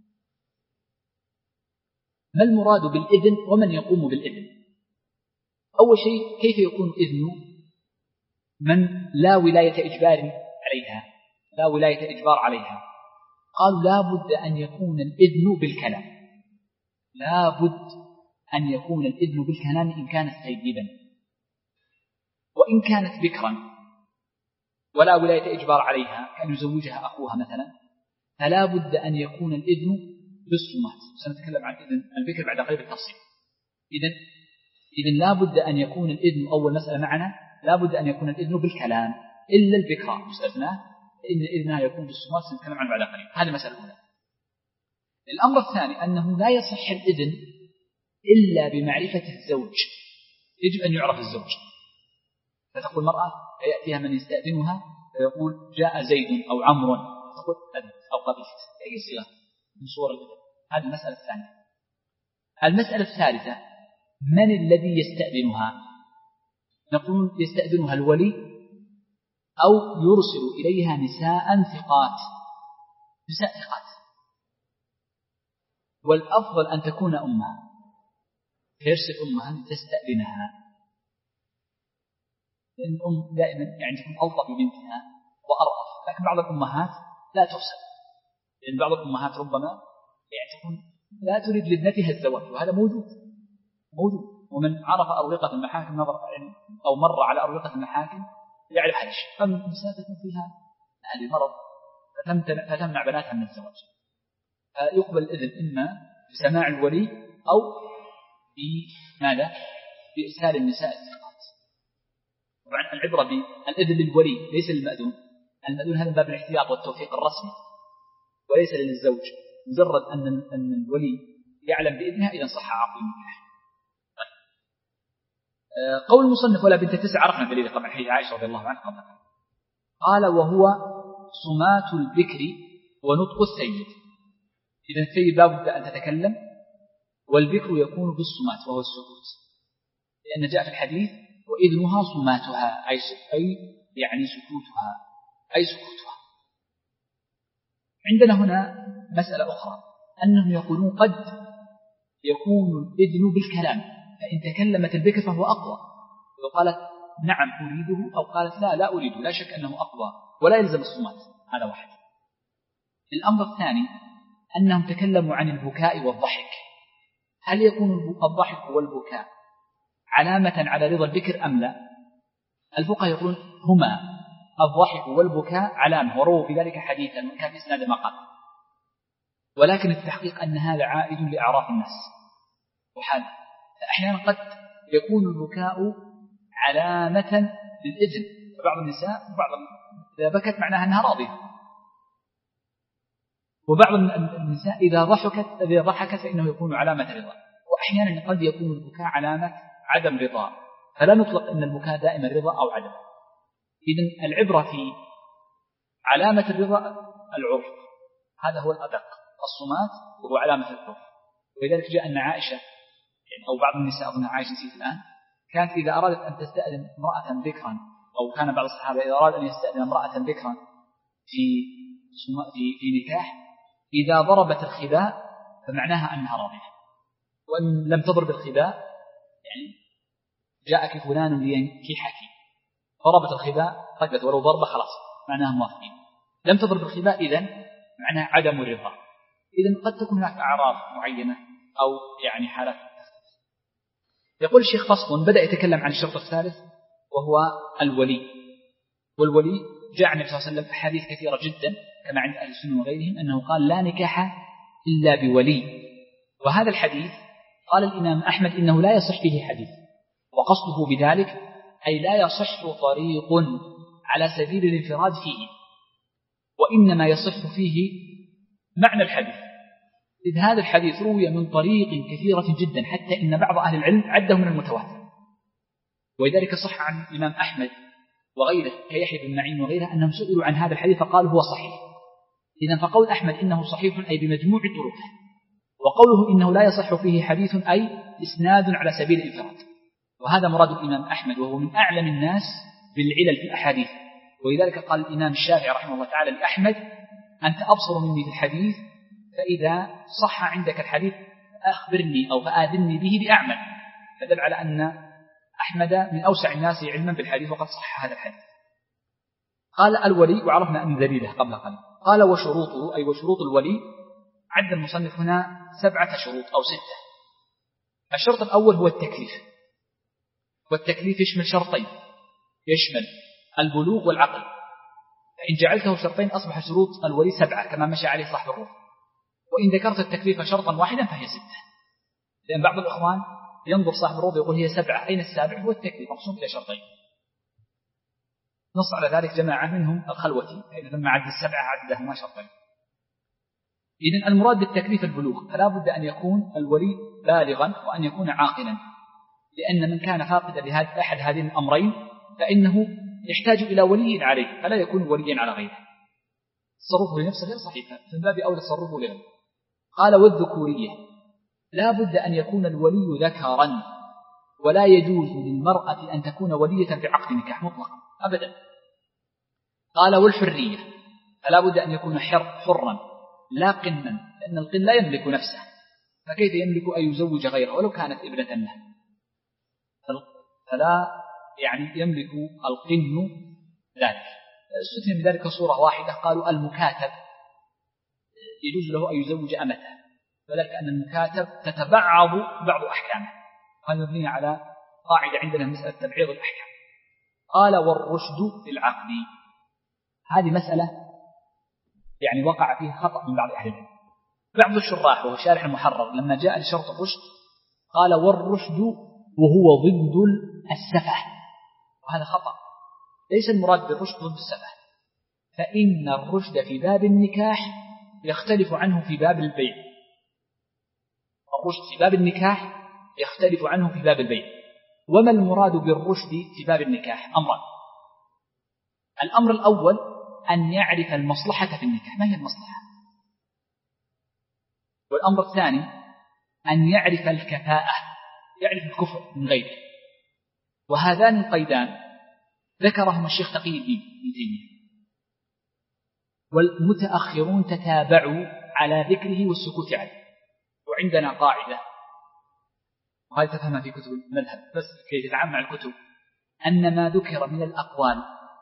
ما المراد بالإذن ومن يقوم بالإذن؟ أول شيء كيف يكون إذن من لا ولاية إجبار عليها، لا ولاية إجبار عليها؟ قالوا لا بد أن يكون الإذن بالكلام، لا بد أن يكون الإذن بالكلام إن كانت ثيبا، وإن كانت بكرا ولا ولاية إجبار عليها كأن يزوجها أخوها مثلا، فلا بد أن يكون الإذن بالصمات. سنتكلم عن إذن البكر بعد قليل بالتفصيل. إذن إذن لا بد أن يكون الإذن، أول مسألة معنا لا بد أن يكون الإذن بالكلام إلا البكرة مستثناه، فإن إذنها يكون بالصمات سنتكلم عن بعد قليل. هذه المسألة الأولى. الأمر الثاني أنه لا يصح الإذن إلا بمعرفة الزوج، يجب أن يعرف الزوج. فتقول المرأة يأتيها من يستأذنها فيقول جاء زيد أو عمرو، تقول أذن أو قبلت، أي صيغة من صور الإذن. هذه المسألة الثانية. المسألة الثالثة من الذي يستأذنها؟ نقول يستأذنها الولي أو يرسل إليها نساء ثقات، نساء ثقات، والأفضل أن تكون أمها، فيرسل أمها تستأذنها، لأن الأم دائما يعني تكون ألطف ببنتها وأرأف. لكن بعض الأمهات لا ترسل، لأن بعض الأمهات ربما يعني تكون لا تريد لابنتها الزواج، وهذا موجود موجود ومن عرف أرقة المحاكم نظر أو مر على أرقة المحاكم يعرف هذا الشيء. أما النساء تكون فيها هذه مرض فتمنع بناتها من الزواج، فيقبل الإذن إما بسماع الولي أو بماذا؟ بإرسال النساء الثقات. طبعا العبرة بالإذن للولي ليس للمأذون، المأذون هذا باب الاحتياط والتوفيق الرسمي وليس للزوج، مجرد أن أن الولي يعلم بإذنها إذا صح عقد النكاح. قول المصنف ولا بنت تسع، عرفنا دليل طبعا حديث عائشة رضي الله عنها قبل. قال وهو صمات البكر ونطق السيد. إذا السيد لا بد أن تتكلم، والبكر يكون بالصمات وهو السكوت، لأن جاء في الحديث وإذنها صماتها أي يعني سكوتها أي سكوتها. عندنا هنا مسألة أخرى أنهم يقولون قد يكون الإذن بالكلام، فإن تكلمت البكر فهو أقوى، لو قالت نعم أريده أو قالت لا لا أريده لا شك أنه أقوى ولا يلزم الصمات. هذا واحد. الأمر الثاني أنهم تكلموا عن البكاء والضحك، هل يكون الضحك والبكاء علامة على رضا البكر أم لا؟ الفقهاء يقولون هما الضحك والبكاء علامة، ورووا في ذلك حديثا من كان في إسناد ما قال، ولكن التحقيق أن هذا عائد لأعراف الناس وحال. فأحيانا قد يكون البكاء علامة للإذن، فبعض النساء وبعض إذا بكت معناها أنها راضية، وبعض النساء إذا ضحكت إذا ضحكت فإنه يكون علامة رضا، وأحيانا قد يكون البكاء علامة عدم رضا، فلا نطلق أن البكاء دائما رضا أو عدم. إذن العبرة في علامة الرضا العرف، هذا هو الأدق، الصمات وهو علامة العرف. ولذلك جاء أن عائشة أو بعض النساء أظن عائشة نسيت الآن كانت إذا أرادت أن تستأذن امرأة بكرا، أو كان بعض الصحابة إذا أراد أن يستأذن امرأة بكرا في في في نكاح إذا ضربت الخباء فمعناها أنها راضية، وإن لم تضرب الخباء يعني جاءك فلان لينكحك، ضربت الخباء قدت ولو ضربة خلاص معناها موافقين، لم تضرب الخباء إذن معناها عدم الرضا. إذن قد تكون هناك أعراض معينة أو يعني حالات. يقول الشيخ فصل بدأ يتكلم عن الشرط الثالث وهو الولي. والولي جاء عن النبي صلى الله عليه وسلم أحاديث كثيرة جدا كما عند أهل السنة وغيرهم أنه قال لا نكاح إلا بولي، وهذا الحديث قال الإمام أحمد إنه لا يصح فيه حديث، وقصده بذلك أي لا يصح طريق على سبيل الانفراد فيه، وإنما يصح فيه معنى الحديث، إذ هذا الحديث روي من طريق كثيرة جدا حتى إن بعض أهل العلم عده من المتواتر. ولذلك صح عن الإمام أحمد وغيره كيحيى بن معين وغيره أنهم سئلوا عن هذا الحديث فقالوا هو صحيح. إذن فقول أحمد إنه صحيح أي بمجموع طرقه، وقوله إنه لا يصح فيه حديث أي إسناد على سبيل الإنفراد، وهذا مراد الإمام أحمد وهو من أعلم الناس بالعلل في الأحاديث. ولذلك قال الإمام الشافعي رحمه الله تعالى لأحمد أنت أبصر مني في الحديث، فإذا صح عندك الحديث أخبرني أو فآذني به بأعمل، فدل على أن أحمد من أوسع الناس علما بالحديث وقد صح هذا الحديث. قال الولي وعرفنا أن دليله قبل قليل. قال وشروطه أي وشروط الولي عد المصنف هنا سبعة شروط أو ستة. الشرط الأول هو التكليف، والتكليف يشمل شرطين، يشمل البلوغ والعقل. فإن جعلته شرطين أصبح شروط الولي سبعة كما مشى عليه صاحب الروح. وإن ذكرت التكليف شرطا واحدا فهي ستة، لأن بعض الإخوان ينظر صاحب الروض يقول هي سبعة، أين السابع؟ هو التكليف مقسوم إلى شرطين. نص على ذلك جماعة منهم الخلوتي، فإن لما عد السبعة عدهما شرطين. إذن المراد بالتكليف البلوغ، فلا بد أن يكون الولي بالغا وأن يكون عاقلا، لأن من كان فاقدا لهذا أحد هذين الأمرين فإنه يحتاج إلى ولي عليه، فلا يكون وليا على غيره. تصرفه لنفسه غير صحيح، في باب أولى تصرفه لغيره. قال والذكورية، لا بد أن يكون الولي ذكرا، ولا يجوز للمرأة أن تكون ولية في عقد نكاح مطلقا أبدا. قال والحرية، فلا بد أن يكون حر حرا لا قنا، لأن القن لا يملك نفسه، فكيف يملك أن يزوج غيره ولو كانت ابنة له؟ فلا يعني يملك القن ذلك. استثنى من ذلك صورة واحدة، قالوا المكاتب يجوز له أن يزوج أمته، وذلك أن المكاتب تتبعض بعض أحكامه، هذا مبني على قاعدة عندنا مسألة تبعيض الأحكام. قال والرشد في العقد، هذه مسألة يعني وقع فيها خطأ من بعض أهل العلم. بعض الشراح وهو شارح المحرر لما جاء لشرط الرشد قال والرشد وهو ضد السفه، وهذا خطأ. ليس المراد بالرشد ضد السفه، فإن الرشد في باب النكاح يختلف عنه في باب البيع. الرشد في باب النكاح يختلف عنه في باب البيع. وما المراد بالرشد في باب النكاح؟ أمران. الأمر الأول أن يعرف المصلحة في النكاح، ما هي المصلحة؟ والأمر الثاني أن يعرف الكفاءة، يعرف الكفء من غيره. وهذان القيدان ذكرهما الشيخ تقي الدين ابن تيمية، والمتأخرون تتابعوا على ذكره والسكوت عليه. وعندنا قاعدة وهذه تفهمها في كتب المذهب بس كي تتعامل مع الكتب، أن ما ذكر من الأقوال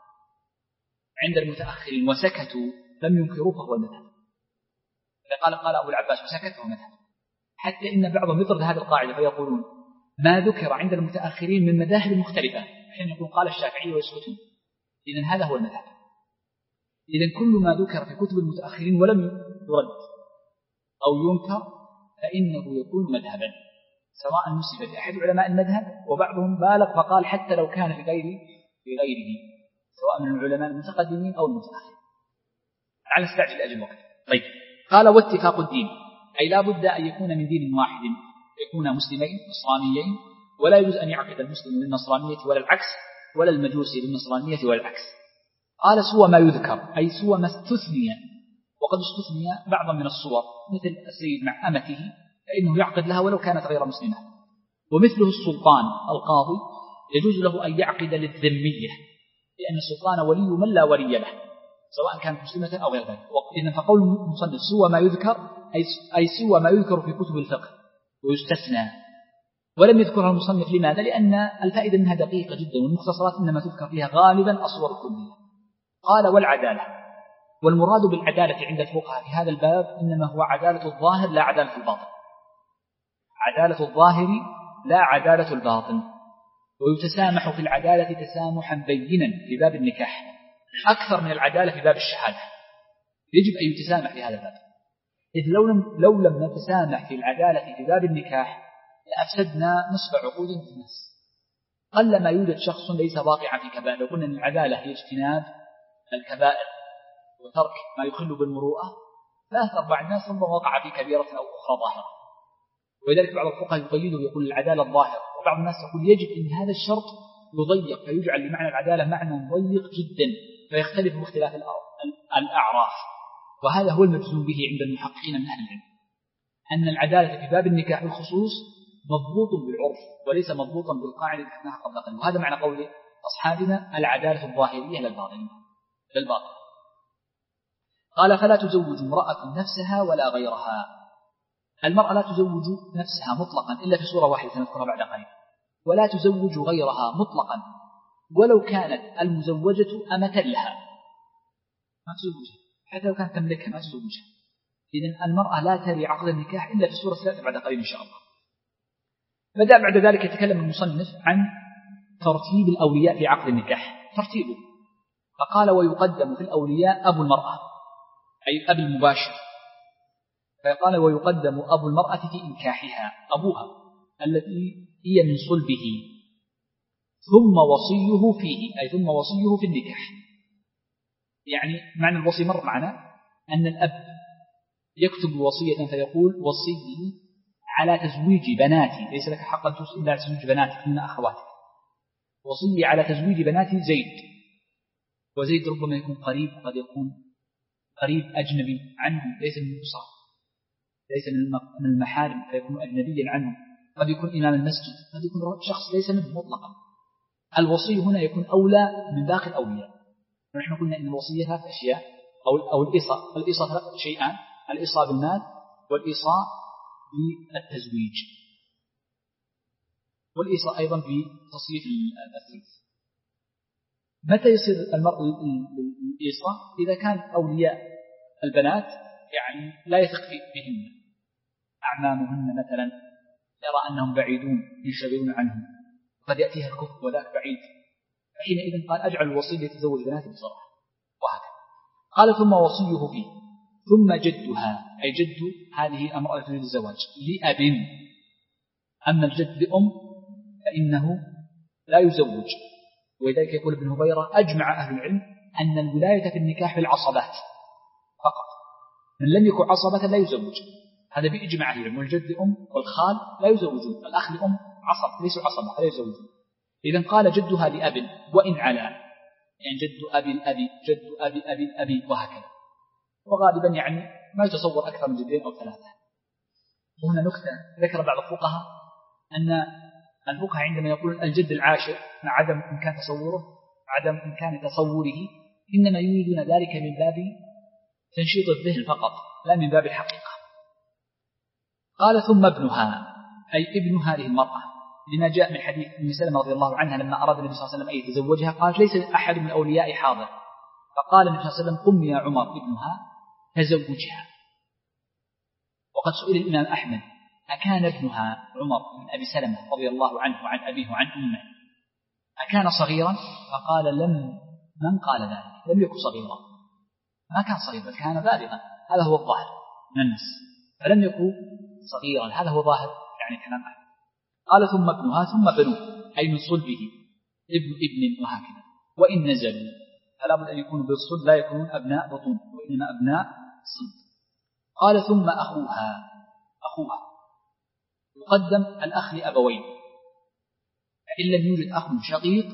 عند المتأخرين وسكتوا لم ينكروا فهو المذهب. قال قال أبو العباس وسكت فهو مذهب. حتى إن بعضهم يطرد هذه القاعدة فيقولون ما ذكر عند المتأخرين من مذاهب مختلفة، حين يقول قال الشافعي ويسكتون، إذن هذا هو المذهب. إذن كل ما ذكر في كتب المتأخرين ولم يرد أو ينكر فإنه يكون مذهبا، سواء نسب لأحد علماء المذهب، وبعضهم بالغ فقال حتى لو كان في غير في غيره سواء من العلماء المتقدمين أو المتأخرين. على استعجل أجل الوقت. طيب، قال واتفاق الدين، أي لا بد أن يكون من دين واحد، يكون مسلمين نصرانيين، ولا يجوز أن يعقد المسلم للنصرانية ولا العكس، ولا المجوسي للنصرانية ولا العكس. قال سوى ما يذكر، أي سوى ما استثني، وقد استثني بعضا من الصور مثل السيد مع أمته فإنه يعقد لها ولو كانت غير مسلمة. ومثله السلطان القاضي يجوز له أن يعقد للذمية، لأن السلطان ولي من لا ولي له سواء كانت مسلمة أو غير ذلك. إذن فقول المصنف سوى ما يذكر أي سوى ما يذكر في كتب الفقه ويستثنى، ولم يذكرها المصنف. لماذا؟ لأن الفائدة منها دقيقة جدا، والمختصرات إنما تذكر فيها غالبا أصور كلية. قال والعدالة، والمراد بالعدالة عند الفقهاء في هذا الباب إنما هو عدالة الظاهر لا عدالة الباطن، عدالة الظاهر لا عدالة الباطن. ويتسامح في العدالة تسامحا بينا في باب النكاح أكثر من العدالة في باب الشهادة، يجب أن يتسامح في هذا الباب. إذ لو لم, لو لم نتسامح في العدالة في باب النكاح لأفسدنا نصف عقود في الناس. قل ما يوجد شخص ليس واقعا في كبائر. لو قلنا أن العدالة هي اجتناب الكبائر وترك ما يخل بالمروءة، فأثر بعض الناس ربما وقع في كبيرة أو أخرى ظاهرة. ولذلك بعض الفقهاء يقيده ويقول العدالة الظاهرة، وبعض الناس يقول يجب أن هذا الشرط يضيق فيجعل لمعنى العدالة معنى ضيق جدا فيختلف باختلاف الأعراف. وهذا هو المجزوم به عند المحققين من أهل العلم، أن العدالة في باب النكاح بالخصوص مضبوط بالعرف وليس مضبوطا بالقاعدة التي ذكرناها قبل قليل. وهذا معنى قول أصحابنا العدالة الظاهرية للباطن للباطن. قال فلا تزوج امرأة نفسها ولا غيرها. المرأة لا تزوج نفسها مطلقا إلا في صورة واحدة سنذكرها بعد قليل، ولا تزوج غيرها مطلقا ولو كانت المزوجة أمة لها، ما تزوجها حتى لو كانت تملكها ما تزوجها. إذن المرأة لا تري عقد النكاح إلا في صورة ثلاثة بعد قليل إن شاء الله. بدأ بعد ذلك يتكلم المصنف عن ترتيب الأولياء في عقد النكاح. ترتيبه فقال ويقدم في الأولياء أبو المرأة أي أبي المباشر. فقال ويقدم أبو المرأة في إنكاحها أبوها التي هي من صلبه، ثم وصيه فيه أي ثم وصيه في النكاح. يعني معنى الوصي مر معنا أن الأب يكتب وصية فيقول وصي على تزويج بناتي، ليس لك حق أن توصي إلا تزويج بناتك من أخواتك، وصي على تزويج بناتي زيد. وزيد ربما يكون قريب، قد يكون قريب أجنبي عنه، ليس من الأسرة، ليس من المحارم فيكون أجنبيا عنه، قد يكون إمام المسجد، قد يكون شخص ليس منه مطلقا. الوصي هنا يكون أولى من باقي الأولياء. ونحن قلنا إن الوصية ثلاث أشياء، أو أو الإيصاء، الإيصاء شيئان: الإيصاء بالمال، والإيصاء بالتزويج، والإيصاء أيضا بتصريف الثلث. متى يصير المرء الإيصاء؟ إذا كان أولياء البنات يعني لا يثق بهن، أعمامهن مثلا يرى أنهم بعيدون ينشغلون عنهم، قد يأتيها الكفر وذاك بعيد، فحينئذ قال أجعل الوصي ليتزوج بناتي بصراحة، وهكذا. قال ثم وصيه فيه، ثم جدها أي جد هذه امرأة للزواج لأب، أما الجد لأم فإنه لا يزوج. ولذلك يقول ابن هبيرة أجمع أهل العلم أن الولاية في النكاح بالعصبات فقط، من لم يكن عصبة لا يزوج، هذا بإجماع أهل العلم. والجد لأم والخال لا يزوجون، الأخ لأم عصب ليسوا عصبة لا يزوجون. إذن قال جدها لأب وإن علا، يعني جد أبي الأبي، جد أبي أبي الأبي، وهكذا. وغالبا يعني ما يتصور أكثر من جدين أو ثلاثة. وهنا نكتة ذكر بعض الفقهاء أن الفقهاء عندما يقولون الجد العاشر مع عدم إمكان تصوره، عدم إمكان تصوره، إنما يريدون ذلك من باب تنشيط الذهن فقط، لا من باب الحقيقة. قال ثم ابنها أي ابن هذه المرأة، لما جاء من حديث أم سلمة رضي الله عنها لما أراد النبي صلى الله عليه وسلم أن يتزوجها قالت ليس أحد من الأولياء حاضر، فقال النبي صلى الله عليه وسلم قم يا عمر ابنها تزوجها. وقد سئل الإمام أحمد أكان ابنها عمر بن أبي سلمة رضي الله عنه وعن أبيه وعن أمه أكان صغيرا؟ فقال لم من قال ذلك لم يكن صغيرا، ما كان صغيرا، كان بالغا، هذا هو الظاهر من النص، فلم يكن صغيرا، هذا هو ظاهر يعني كلام أحمد. قال ثم ابنها ثم بنوه أي من صلبه، ابن ابن وهكذا. وإن نزلوا فلا بد أن يكونوا بالصلب، لا يكونون أبناء بطون وإنما أبناء صلب. قال ثم أخوها، أخوها يقدم الأخ لأبوين، فإن لم يوجد أخ شقيق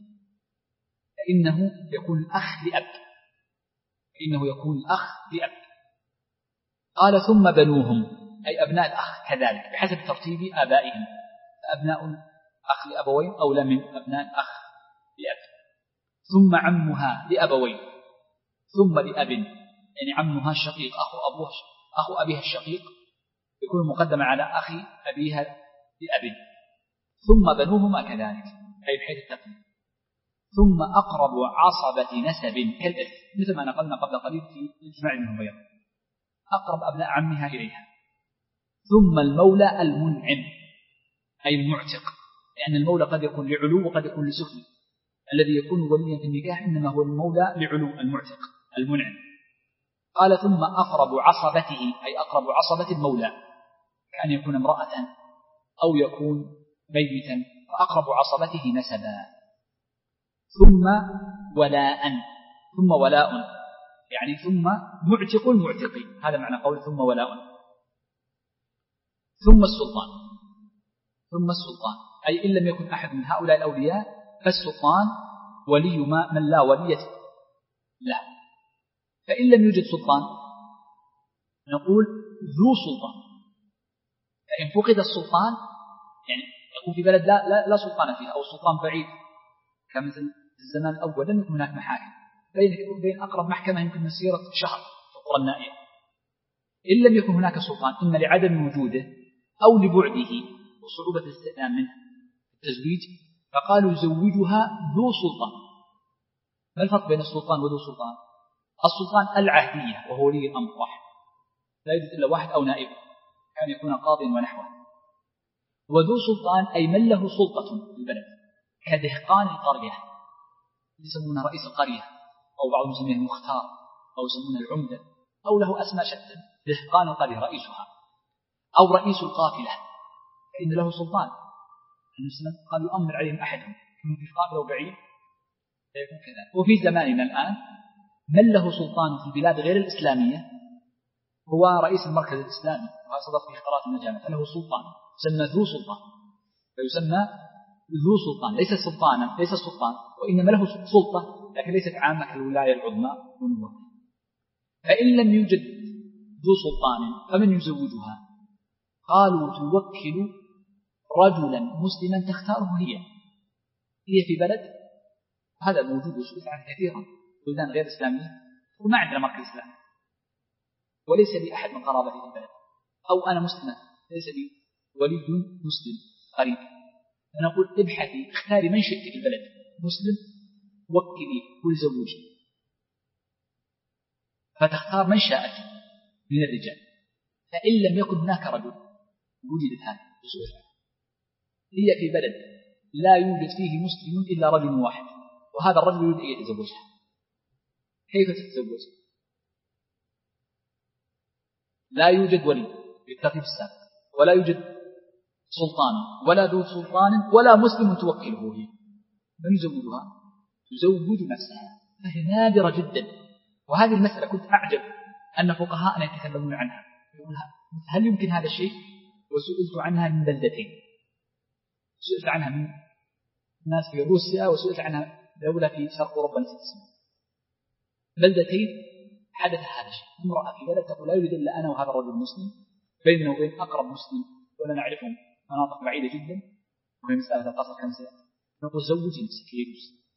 فإنه يكون الأخ لأب، فإنه يكون الأخ لأب. قال ثم بنوهم أي أبناء الأخ كذلك بحسب ترتيب آبائهم، فأبناء الأخ لأبوين أولى من أبناء الأخ لأب. ثم عمها لأبوين، ثم لأب، يعني عمها الشقيق أخو أبوها أخو أبيها الشقيق يكون مقدما على أخي أبيها لأب. ثم بنوهما كذلك أي بحيث التقديم. ثم أقرب عصبة نسب كالإرث، مثل ما نقلنا قبل قليل في إجماع ابن هبيرة، أقرب أبناء عمها إليها. ثم المولى المنعم أي المعتق، لأن المولى قد يكون لعلو وقد يكون لسفل، الذي يكون وليا في النكاح إنما هو المولى لعلو المعتق المنعم. قال ثم أقرب عصبته أي أقرب عصبة المولى، كأن يكون امرأة أو يكون ميتا، فأقرب عصبته نسبا. ثم ولاء، ثم ولاء يعني ثم معتق المعتقين، هذا معنى قول ثم ولاء. ثم السلطان، ثم السلطان أي إن لم يكن أحد من هؤلاء الأولياء فالسلطان ولي ما من لا ولية له. فإن لم يوجد سلطان نقول ذو سلطان، فإن فقد السلطان يعني يكون في بلد لا, لا, لا سلطان فيها أو السلطان بعيد كمثل الزمان الأول لم يكن هناك محاكم، بين بين أقرب محكمة يمكن مسيرة شهر في القرى النائية. إن لم يكن هناك سلطان إما لعدم وجوده أو لبعده وصعوبة الاستئذان منه التزويج، فقالوا يزوجها ذو سلطان. ما الفرق بين السلطان وذو سلطان؟ السلطان العهدية وهو ولي الأمر واحد، لا يوجد إلا واحد أو نائب، كان يكون قاضيا ونحوه. وذو سلطان أي من له سلطة في البلد كدهقان القرية، يسمونه رئيس القرية أو بعضهم يسميه المختار أو يسمونه العمدة أو له أسماء شتى، دهقان القرية رئيسها أو رئيس القافلة فإن له سلطان. النبي قال يؤمر عليهم أحدهم كما في قافلة وبعيد فيكون كذلك. وفي زماننا الآن من له سلطان في البلاد غير الإسلامية هو رئيس المركز الإسلامي، وصدق في قرارات المجامع له سلطان يسمى ذو سلطان، فيسمى ذو سلطان ليس سلطانا ليس سلطان وإنما له سلطة لكن ليست عامة كالولاية العظمى والنواب. فإن لم يوجد ذو سلطان فمن يزوجها؟ قالوا توكل رجلا مسلما تختاره هي هي في بلد، هذا موجود وسئلت عنه كثيرا بلدان غير إسلامية وما عندنا مركز إسلامي وليس لي أحد من قرابتي في البلد، أو أنا مسلمة ليس لي ولي مسلم قريب، فنقول ابحثي اختاري من شئت في البلد مسلم وكلي كل زوجي، فتختار من شاءت من الرجال. فإن لم يكن هناك رجل وجدت هذه بسؤال هي في بلد لا يوجد فيه مسلم إلا رجل واحد وهذا الرجل يريد أن يتزوجها، كيف تتزوج؟ لا يوجد ولي بالترتيب السابق ولا يوجد سلطان ولا ذو سلطان ولا مسلم توكله هي، من يزوجها؟ تزوج نفسها، فهي نادرة جدا. وهذه المسألة كنت أعجب أن فقهاءنا يتكلمون عنها، هل يمكن هذا الشيء؟ وسئلت عنها من بلدتين، سئلت عنها من ناس في روسيا وسئلت عنها دولة في شرق أوروبا نسيت اسمها، بلدتين حدث هذا الشيء. امرأة في بلد تقول لا يوجد إلا أنا وهذا الرجل المسلم، بيننا وبين أقرب مسلم ولا نعرفهم مناطق بعيدة جدا، وهي مسألة القصر كم سنة، نقول زوجي نفسك يجوز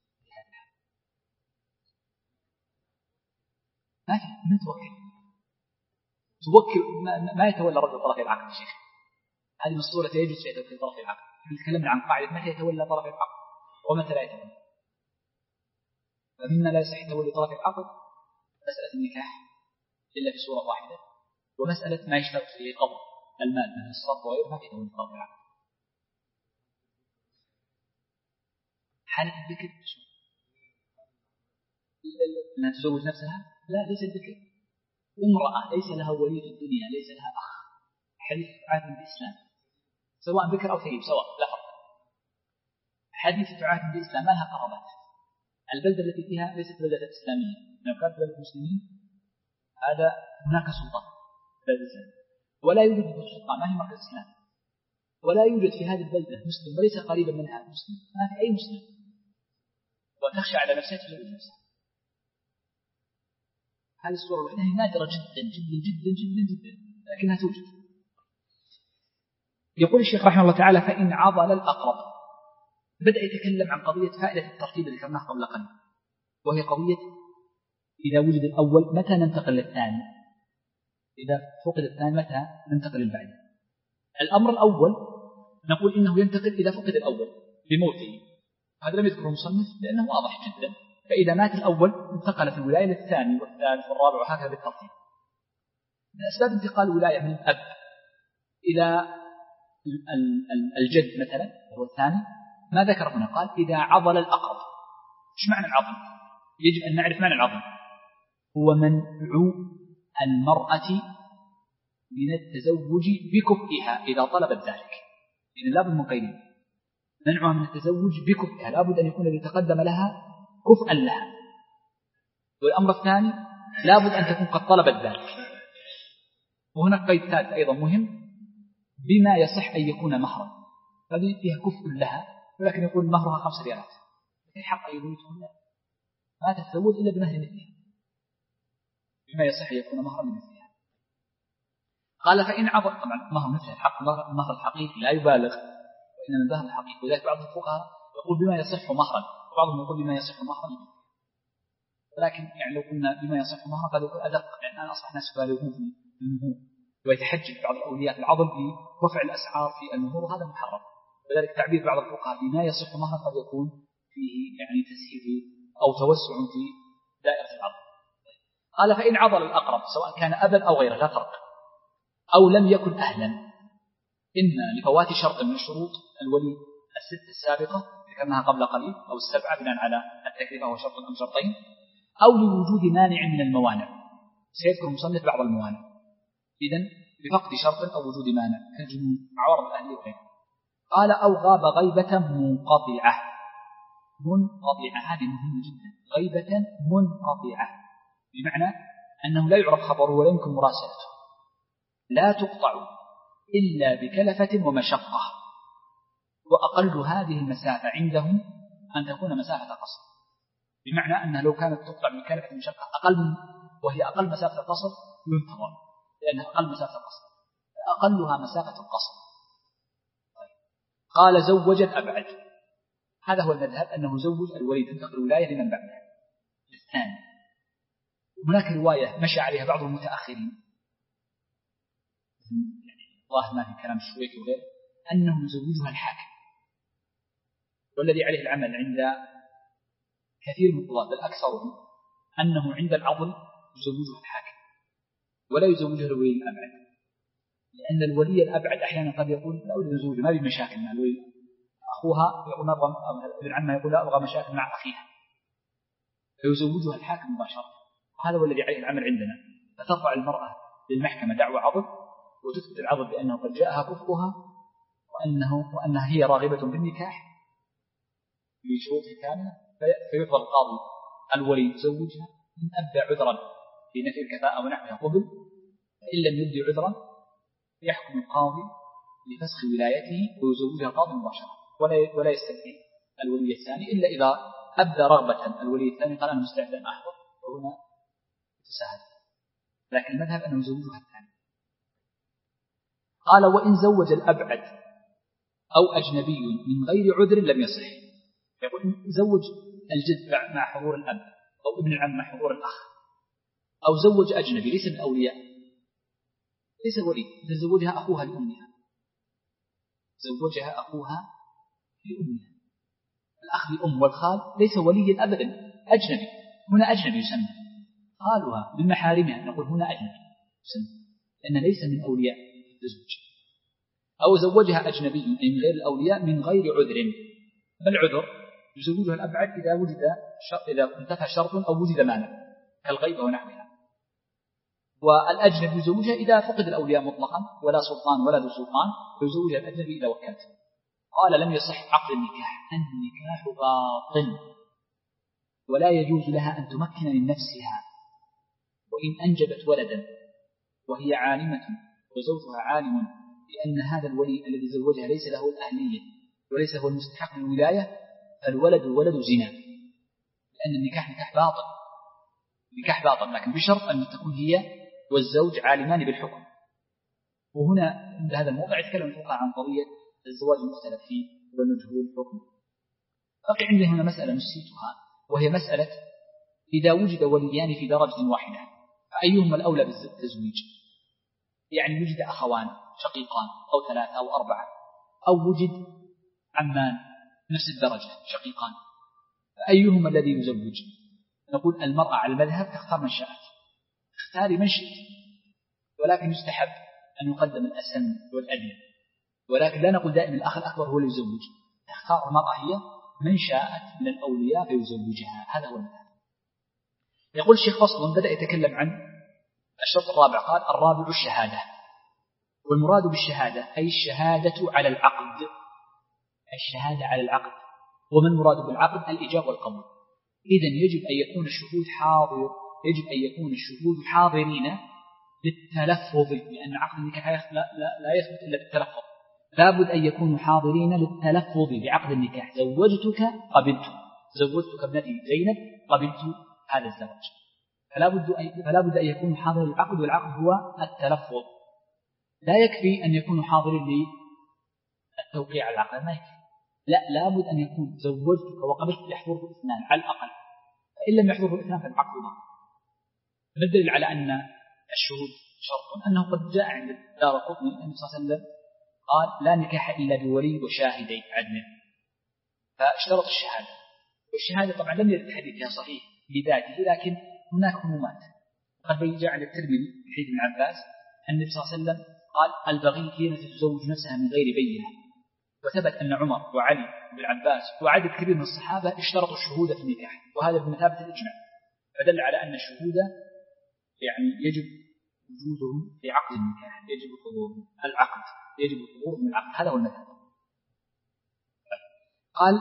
ما في من توكل توكل ما, ما يتولى رجل طرف العقد. شيخ هذه مسؤولة يجوز في طرف العقد، تكلمنا عن قاعدة متى يتولى طرف العقد ومتى لا يتولى. فمما لا يصح تولي طرف العقد مسألة النكاح إلا في صورة واحدة، ومسألة ما يشترط فيه قبض المال من الصرف وغيره ما في تولي طرف العقد. حالة الذكر أنها تزوج نفسها لا ليس الذكر، امرأة ليس لها ولي في الدنيا ليس لها أخ حديث عهد بالإسلام سواء ذكر أو ثيب سواء لا فرق، حديث عهد بالإسلام ما لها قرابات، البلدة التي فيها ليست بلدة إسلامية، لو كانت بلدة المسلمين هذا هناك سلطة بلدة الإسلام ولا يوجد سلطان ما هي مركز إسلام، ولا يوجد في هذه البلدة مسلم وليس قريبا منها مسلم، ما في أي مسلم، وتخشى على نفسها تزوج نفسها. هذه الصورة الوحيدة هي نادرة جدا جدا جدا جدا جدا لكنها توجد. يقول الشيخ رحمه الله تعالى فإن عضل الأقرب، بدأ يتكلم عن قضية فائدة الترتيب اللي ذكرناها قبل قليل، وهي قضية إذا وجد الأول متى ننتقل للثاني، إذا فقد الثاني متى ننتقل للبعد. الأمر الأول نقول إنه ينتقل إذا فقد الأول بموته، هذا لم يذكره المصنف لأنه واضح جدا، فإذا مات الأول انتقل في الولاية للثاني والثالث والرابع وهكذا بالترتيب. من أسباب انتقال الولاية من الأب إلى الجد مثلا هو الثاني ما ذكر هنا، قال إذا عضل الأقرب. إيش معنى العضل؟ يجب أن نعرف معنى العضل، هو منع المرأة من التزوج بكفئها إذا طلبت ذلك، إذن لابد من قيد منعها من التزوج بكفئها، لابد أن يكون الذي تقدم لها كفءا لها. والأمر الثاني لابد أن تكون قد طلبت ذلك. وهنا قيد ثالث أيضا مهم، بما يصح أن يكون مهرا، هذه فيها كفء لها ولكن يقول مهرها خمس ريالات، لكن حق يقولون ما تتزوج إلا بمهر مثلها، بما يصح أن يكون مهرا مثلها. قال فإن عضل، طبعا مهر مثل الحق المهر الحقيقي لا يبالغ وإنما المهر الحقيقي، وذلك بعض الفقهاء يقول بما يصح مهرا وبعضهم يقول بما يصح مهرا، ولكن يعني لو قلنا بما يصح مهرا قد يكون أدق، لأن يعني أصبح الناس يبالغون في المهور ويتحجج بعض الأولياء في العضل برفع الأسعار في المهور وهذا محرم، وذلك تعبير بعض الفقهاء بما يصح مهرا قد يكون فيه يعني تسهيل أو توسع في دائرة العضل. قال فإن عضل الأقرب سواء كان أبا أو غيره لا فرق، أو لم يكن أهلا، إن لفوات شرط من شروط الولي الست السابقة ذكرناها قبل قليل أو السبعة بناء على التكليف وهو شرط أم شرطين، أو لوجود مانع من الموانع. سيذكر المصنف بعض الموانع. إذن بفقد شرط أو وجود مانع كالجنون عوارض الأهلية وغيرها. قال أو غاب غيبة منقطعة. منقطعة هذه مهمة جدا. غيبة منقطعة بمعنى أنه لا يعرف خبره ولا يمكن مراسلته، لا تقطع إلا بكلفة ومشقة، وأقل هذه المسافة عندهم أن تكون مسافة قصر، بمعنى أنها لو كانت تقطع بكلفة ومشقة أقل من وهي أقل مسافة قصر ينتظر لأنها أقل مسافة قصر، أقلها مسافة القصر. قال زوج الأبعد. هذا هو المذهب أنه زوج الولي تنتقل الولاية لمن بعده. الثاني هناك رواية مشى عليها بعض المتأخرين الله ما في كلام الشويك وغيره أنه يزوجها الحاكم، والذي عليه العمل عند كثير من الطلاب بل أكثرهم أنه عند العضل يزوجها الحاكم ولا يزوجها الولي الأبعد، لأن الولي الأبعد أحيانا قد يقول لا أريد زوجها ما بي مشاكل مع الولي، أخوها يقول أبغى ابن عمها يقول لا أبغى مشاكل مع أخيها، فيزوجها الحاكم مباشرة. هذا هو الذي عليه العمل عندنا، فترفع المرأة للمحكمة دعوى عضل وتثبت العضل بأنه قد جاءها كفؤها وأنه وأنها هي راغبة بالنكاح بشروط كاملة، فيفضل القاضي الولي يزوجها إن أبدى عذرا في نفي الكفاءة ونحوها قبل، فإن لم يبدي عذرا يحكم القاضي بفسخ ولايته ويزوجها القاضي مباشرة ولا ولا يستدعي الولي الثاني إلا إذا أبدى رغبة الولي الثاني قال أنا مستعد أن أحضر وهنا تساهل، لكن المذهب أنه يزوجها الثاني. قال وإن زوج الأبعد أو أجنبي من غير عذر لم يصح. يقول زوج الجد مع حضور الأب أو ابن العم مع حضور الأخ، أو زوج أجنبي ليس من أولياء ليس ولي، زوجها أخوها لأمها زوجها أخوها لأمها الأخ لأم والخال ليس ولي أبدا أجنبي، هنا أجنبي يسمى خالها من محارمها، نقول هنا أجنبي يسمى لأنه ليس من أولياء الزوج. أو زوجها أجنبي أي من غير الأولياء من غير عذر. ما العذر؟ يزوجها الأبعد إذا وجد شرط إذا انتفى شرط أو وجد مانع كالغيبة ونحوها، والأجنبي يزوجها إذا فقد الأولياء مطلقا ولا سلطان ولا ذو سلطان فيزوجها الأجنبي إذا وكلته. قال لم يصح عقد النكاح، النكاح باطل ولا يجوز لها أن تمكن من نفسها، وإن أنجبت ولدا وهي عالمة وزوجها عالم بأن هذا الولي الذي زوجها ليس له الأهلية وليس هو المستحق للولاية فالولد ولد زنا، لأن النكاح نكاح باطل نكاح باطل لكن بشرط أن تكون هي والزوج عالمان بالحكم. وهنا عند هذا الموضع يتكلم الفقهاء عن قضية الزواج المختلف فيه ومجهول الحكم. بقي عندنا هنا مسألة نسيتها وهي مسألة إذا وجد وليان في درجة واحدة فأيهما الأولى بالتزويج؟ يعني وجد أخوان شقيقان أو ثلاثة أو أربعة أو وجد عمان نفس الدرجة شقيقان، فأيهما الذي يزوج؟ نقول المرأة على المذهب تختار من شاءت، اختاري من شئت، ولكن يستحب أن يقدم الأسن والأدنى، ولكن لا نقول دائما الأخ الأكبر هو اللي يزوج، تختار المرأة هي من شاءت من الأولياء فيزوجها. هذا هو المذهب. يقول الشيخ فصل بدأ يتكلم عن الشرط الرابع، قال الرابع الشهادة، والمراد بالشهادة أي الشهادة على العقد، الشهادة على العقد. وما المراد بالعقد؟ الإجاب والقبول. إذن يجب أن يكون الشهود حاضر يجب أن يكون الشهود حاضرين للتلفظ، لأن عقد النكاح لا, لا, لا يثبت إلا بالتلفظ، لابد أن يكونوا حاضرين للتلفظ بعقد النكاح. زوجتك قبلت زوجتك ابنتي زينب قبلت هذا الزواج، فلا بد أن فلا بد أن يكونوا حاضرين للعقد، والعقد هو التلفظ. لا يكفي أن يكونوا حاضرين للتوقيع على العقد، ما يكفي، لا لابد أن يكون زوجتك وقبلت يحضره اثنان على الأقل، فإن لم يحضره اثنان فالعقد باطل. الدليل على أن الشهود شرط أنه قد جاء عند الدارقطني النبي صلى الله عليه وسلم قال لا نكاح إلا بولي وشاهدي عدل، فاشترط الشهادة، والشهادة طبعا لم يرد الحديث فيها صحيح بذاته، لكن هناك عمومات. قد جاء عند الترمذي في حديث ابن عباس النبي صلى الله عليه وسلم قال البغي هي التي تزوج نفسها من غير بينة، وثبت أن عمر وعلي بن عباس وعدد كبير من الصحابة اشترطوا الشهود في النكاح، وهذا بمثابة الإجماع. فدل على أن الشهود يعني يجب وجودهم في عقد النكاح، يجب حضورهم العقد، يجب حضورهم العقد. هذا هو المذهب. قال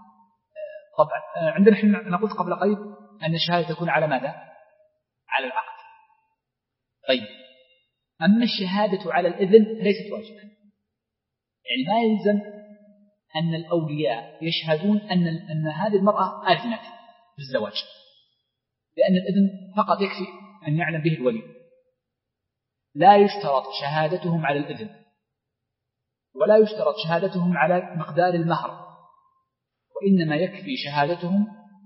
طبعا عندنا احنا نقول قبل قليل أن الشهادة تكون على ماذا؟ على العقد. طيب أما الشهادة على الإذن ليست واجبة، يعني ما يلزم أن الأولياء يشهدون أن أن هذه المرأة آذنت بالزواج، لأن الإذن فقط يكفي أن يعلم به الولي. لا يشترط شهادتهم على الإذن، ولا يشترط شهادتهم على مقدار المهر، وإنما يكفي شهادتهم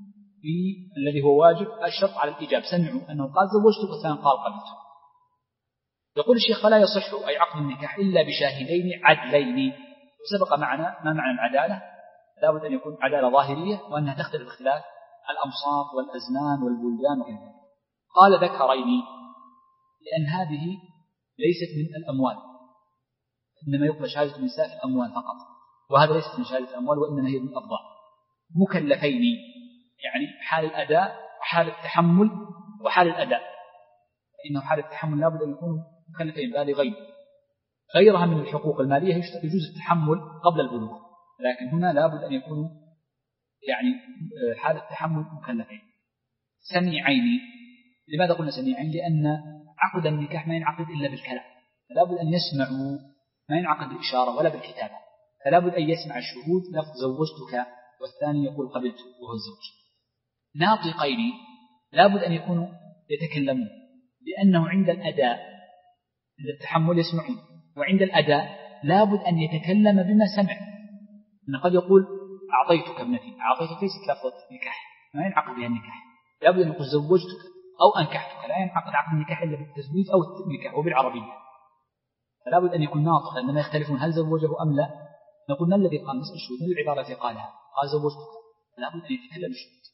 بالذي هو واجب، الشرط على الإجابة. سمعوا أنه قال زوجتك والثاني قال قبلت. يقول الشيخ فلا يصح أي عقد النكاح إلا بشاهدين عدلين. وسبق معنا ما معنى العدالة، لا بد أن يكون عدالة ظاهرية، وأنها تختلف اختلاف الأمصار والأزمان والبلدان وكذا. قال ذكرين لأن هذه ليست من الأموال، إنما يقبل شهادة النساء في الأموال فقط، وهذا ليست من شهادة الأموال وإنما هي من الأفضال. مكلفين يعني حال الأداء وحال التحمل وحال الأداء، إنه حال التحمل لا بد أن يكونوا مكلفين بالغين. غيرها من الحقوق المالية يجوز التحمل قبل البلوغ، لكن هنا لا بد أن يكونوا يعني حال التحمل مكلفين. سميعين. لماذا قلنا سميعين؟ لأن عقد النكاح ما ينعقد إلا بالكلام، فلا بد أن يسمعوا، ما ينعقد بالإشارة ولا بالكتابة، فلا بد أن يسمع الشهود لفظ زوجتك والثاني يقول قبلت وهو الزوج. ناطقين. لا بد أن يكونوا يتكلمون، لأنه عند الأداء عند التحمل يسمعون، وعند الأداء لا بد أن يتكلم بما سمع. أن قد يقول أعطيتك ابنتي، أعطيتك ليست لفظة نكاح، ما ينعقد بها النكاح. لا بد أن يقول زوجتك أو أنكحتك، لا ينعقد عقد النكاح إلا بالتزويج أو النكاح وبالعربية. فلا بد أن يكون ناطق، لأنما يختلفون هل زوجه أم لا. نقول ما الذي قال؟ نسأل الشهود من العبارة التي قالها؟ قال زوجتك. لا بد أن يتكلم الشهود.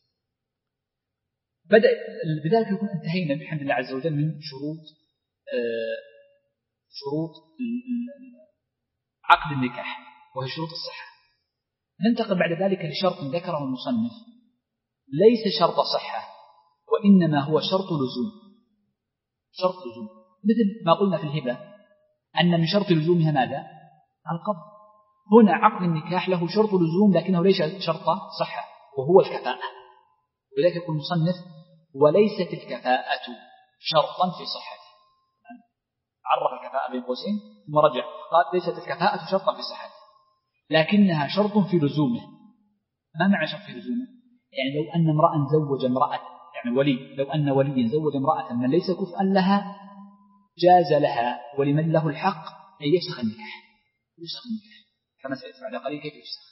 بدأ بذلك يكون انتهينا بحمد الله عز وجل من شروط آه شروط عقد النكاح وهي شروط الصحة. ننتقل بعد ذلك لشرط ذكره المصنف ليس شرط صحة، وإنما هو شرط لزوم. شرط لزوم مثل ما قلنا في الهبة أن من شرط لزومها ماذا؟ القبض. هنا عقد النكاح له شرط لزوم لكنه ليس شرط صحة، وهو الكفاءة. ولذلك يقول المصنف وليست الكفاءة شرطا في صحته. عرف الكفاءة بين قوسين ثم رجع قال ليست الكفاءة شرطا في صحته، لكنها شرط في لزومه. ما معنى شرط في لزومه؟ يعني لو أن امرأ زوج امرأة، يعني ولي، لو أن ولي زوج امرأة من ليس كفءا لها جاز لها ولمن له الحق أن يفسخ النكاح. يفسخ النكاح كما سيأتي بعد قليل كيف يفسخ.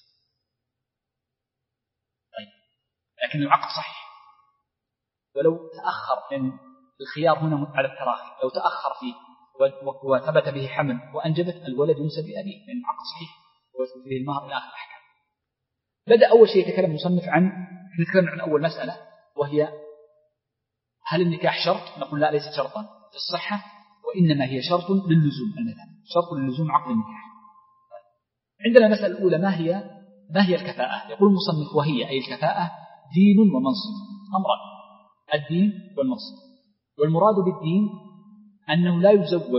طيب لكن العقد صحيح، ولو تأخر من الخيار هنا على التراخي، لو تأخر فيه وثبت به حمل وأنجبت الولد ينسب لأبيه لأن العقد صحيح ويثبت به المهر إلى آخر الأحكام. بدأ أول شيء يتكلم المصنف عن نتكلم عن أول مسألة وهي هل النكاح شرط؟ نقول لا، ليست شرطا في الصحة، وإنما هي شرط للزوم. المثل شرط للزوم عقد النكاح. عندنا المسألة الأولى ما هي ما هي الكفاءة؟ يقول المصنف وهي أي الكفاءة دين ومنصب، أمران، الدين والمنصب. والمراد بالدين أنه لا يزوج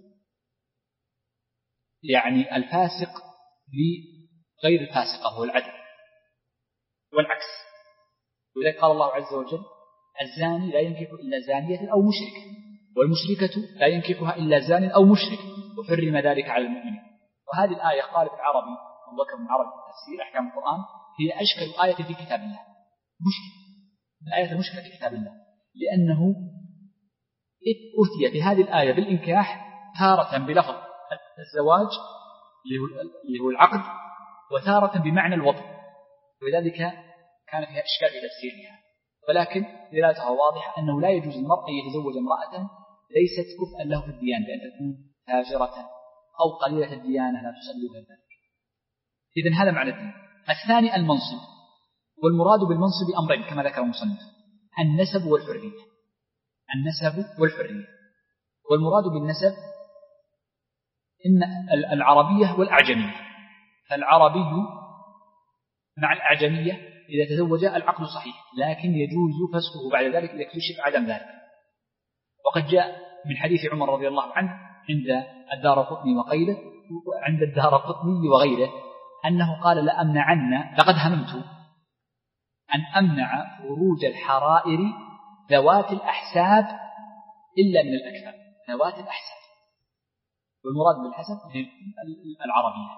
يعني الفاسق لغير الفاسقة هو العدل، والعكس. ولذلك قال الله عز وجل الزاني لا ينكح إلا زانية أو مشرك، والمشركة لا ينكحها إلا زان أو مشرك، وحرم ذلك على المؤمنين. وهذه الآية قال في العربي أبو بكر بن عربي تفسير أحكام القرآن هي أشكل آية في كتاب الله. مشكلة الآية المشكلة في كتاب الله، لأنه أتي في هذه الآية بالإنكاح تارة بلفظ الزواج اللي هو العقد، وتارة بمعنى الوطن، ولذلك كان فيها إشكال في تفسيرها. ولكن دلالتها واضحة أنه لا يجوز المرء أن يتزوج امرأة ليست كفءا له في الديانة، بأن تكون تاجرة أو قليلة الديانة لا تصلي وغير ذلك. إذن هذا معنى الدين. الثاني المنصب، والمراد بالمنصب أمرين كما ذكر المصنف: النسب والحرية. النسب والحرية. والمراد بالنسب إن العربية والأعجمية، فالعربي مع الأعجمية إذا تزوج العقد صحيح، لكن يجوز فسخه بعد ذلك إذا اكتشف عدم ذلك. وقد جاء من حديث عمر رضي الله عنه عند الدارقطني وغيره عند الدارقطني وغيره أنه قال لأمنعن لقد هممت أن أمنع فروج الحرائر ذوات الأحساب إلا من الأكفاء. ذوات الأحساب، والمراد بالحسب العربية.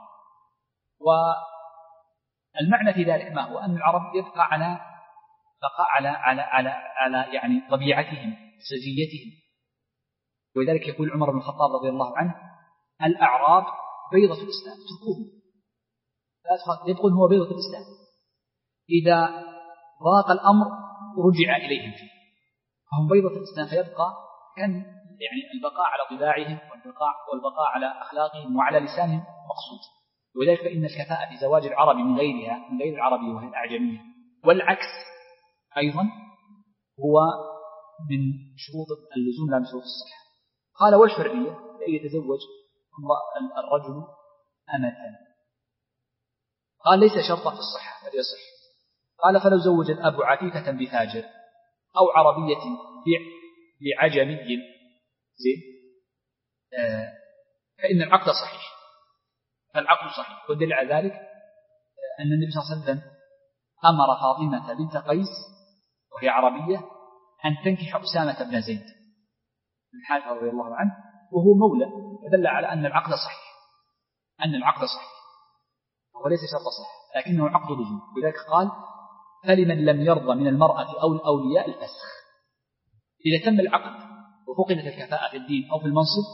والمعنى في ذلك ما هو؟ أن العرب يبقى على بقاء على على على على يعني طبيعتهم سجيتهم. ولذلك يقول عمر بن الخطاب رضي الله عنه الأعراب بيضة الإسلام، تركوهم يبقون هو بيضة الإسلام، إذا ضاق الأمر رجع إليهم فيه، فهم بيضة الإسلام، فيبقى كان يعني البقاء على طباعهم والبقاء والبقاء على أخلاقهم وعلى لسانهم مقصود. ولذلك فإن الكفاءة في زواج العربي من غيرها من غير العربي وهي الأعجمية والعكس أيضا هو من شروط اللزوم لا من شروط الصحة. قال والحرية أن يتزوج الرجل أمة. قال ليس شرطا في الصحة بل يصح. قال فلو زوج الأب عفيفة بفاجر أو عربية بعجمي زين آه فإن العقد صحيح، فالعقد صحيح. والدليل على ذلك أن النبي صلى الله عليه وسلم أمر فاطمة بنت قيس وهي عربية أن تنكح أسامة بن زيد بن حارثة رضي الله عنه وهو مولى، ودل على أن العقد صحيح أن العقد صحيح وليس شرط صحة لكنه عقد لزوم. ولذلك قال فلمن لم يرضى من المرأة أو الأولياء الفسخ. إذا تم العقد وفقدت الكفاءة في الدين أو في المنصب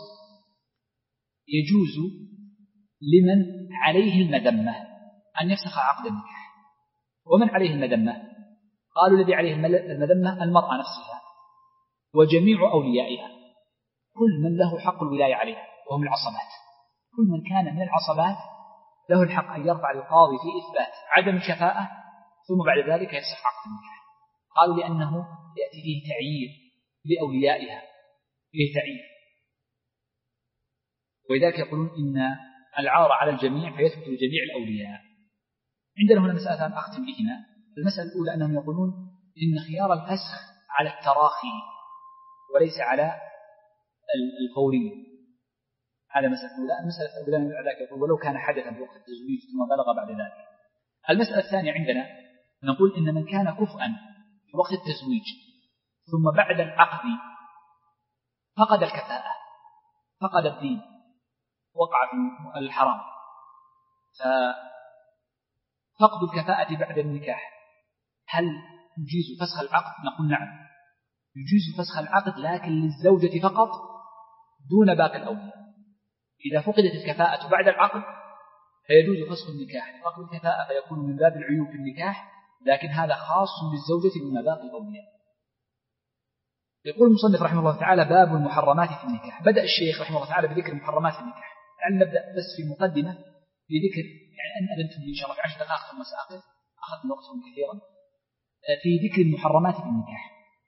يجوز لمن عليه المذمة أن يفسخ عقد النكاح. ومن عليه المذمة؟ قالوا الذي عليه المذمة المرأة نفسها وجميع أوليائها، كل من له حق الولاية عليها وهم العصبات. كل من كان من العصبات له الحق أن يرفع للقاضي في إثبات عدم الكفاءة ثم بعد ذلك يفسخ عقد النكاح. قالوا لأنه يأتي فيه تعيير لأوليائها، فيه تعيير. ولذلك يقولون إن العار على الجميع فيثبت لجميع الأولياء. عندنا هنا مسألة أختم بهما. المسألة الأولى أنهم يقولون إن خيار الفسخ على التراخي وليس على الفورية. هذا مسألة الأولى. المسألة الأولى يقول ولو كان حدثا في وقت التزويج ثم بلغ بعد ذلك. المسألة الثانية عندنا نقول إن من كان كفءا في وقت التزويج ثم بعد العقد فقد الكفاءة فقد الدين وقع في الحرام، ففقد الكفاءة بعد النكاح هل يجيز فسخ العقد؟ نقول نعم يجيز فسخ العقد لكن للزوجة فقط دون باقي الأولياء. إذا فقدت الكفاءة بعد العقد فيجوز فسخ النكاح، فقد الكفاءة فيكون من باب العيوب في النكاح، لكن هذا خاص بالزوجة دون باقي الأولياء. يقول المصنف رحمه الله تعالى باب المحرمات في النكاح. بدأ الشيخ رحمه الله تعالى بذكر محرمات النكاح. يعني نبدأ بس في مقدمة بذكر يعني أن أذنتم إن شاء الله في عشر دقائق ثم سأقف أخذت وقتهم كثيرا في ذكر المحرمات في النكاح.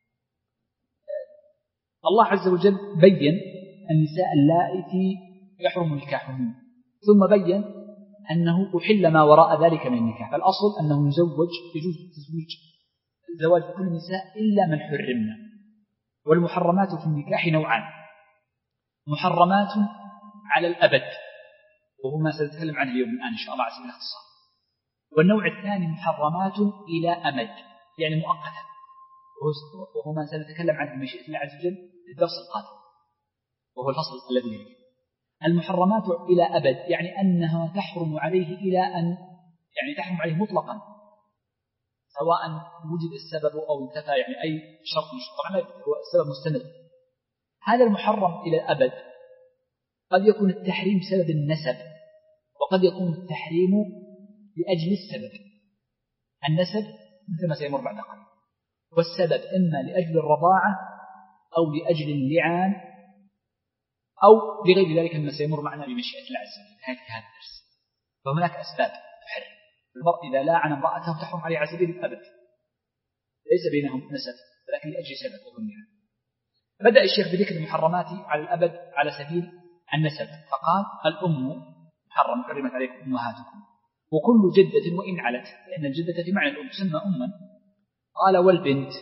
الله عز وجل بين النساء اللائي يحرم نكاحهن ثم بين أنه أحل ما وراء ذلك من النكاح. فالأصل أنه يزوج يجوز التزويج زواج كل النساء إلا من حرمنا. والمحرمات في النكاح نوعان: محرمات على الأبد وهو ما سنتكلم عنه اليوم الآن إن شاء الله على سبيل الاختصار، والنوع الثاني محرمات إلى أمد يعني مؤقتا وهو ما سنتكلم عنه بمشيئة الله عز وجل في الدرس القادم وهو الفصل الذي يليه. المحرمات إلى أبد يعني أنها تحرم عليه إلى أن يعني تحرم عليه مطلقا سواء وجد السبب أو انتفى، يعني أي شرط من شروط العمل هو السبب مستمر. هذا المحرم إلى الأبد قد يكون التحريم بسبب النسب وقد يكون التحريم لأجل السبب. النسب مثل ما سيمر بعد قليل، والسبب إما لأجل الرضاعة أو لأجل اللعان أو لغير ذلك مما سيمر معنا بمشيئة الله عز وجل في هذا الدرس. فهناك أسباب تحرم. المرء إذا لاعن امرأته تحرم عليه على سبيل الأبد ليس بينهم نسب ولكن لأجل سبب وهو اللعان. بدأ الشيخ بذكر المحرمات على الأبد على سبيل النسب فقال الأم محرم حرمت عليكم أمهاتكم وكل جدة وإن علت، لأن الجدة في معنى الأم تسمى أما. قال والبنت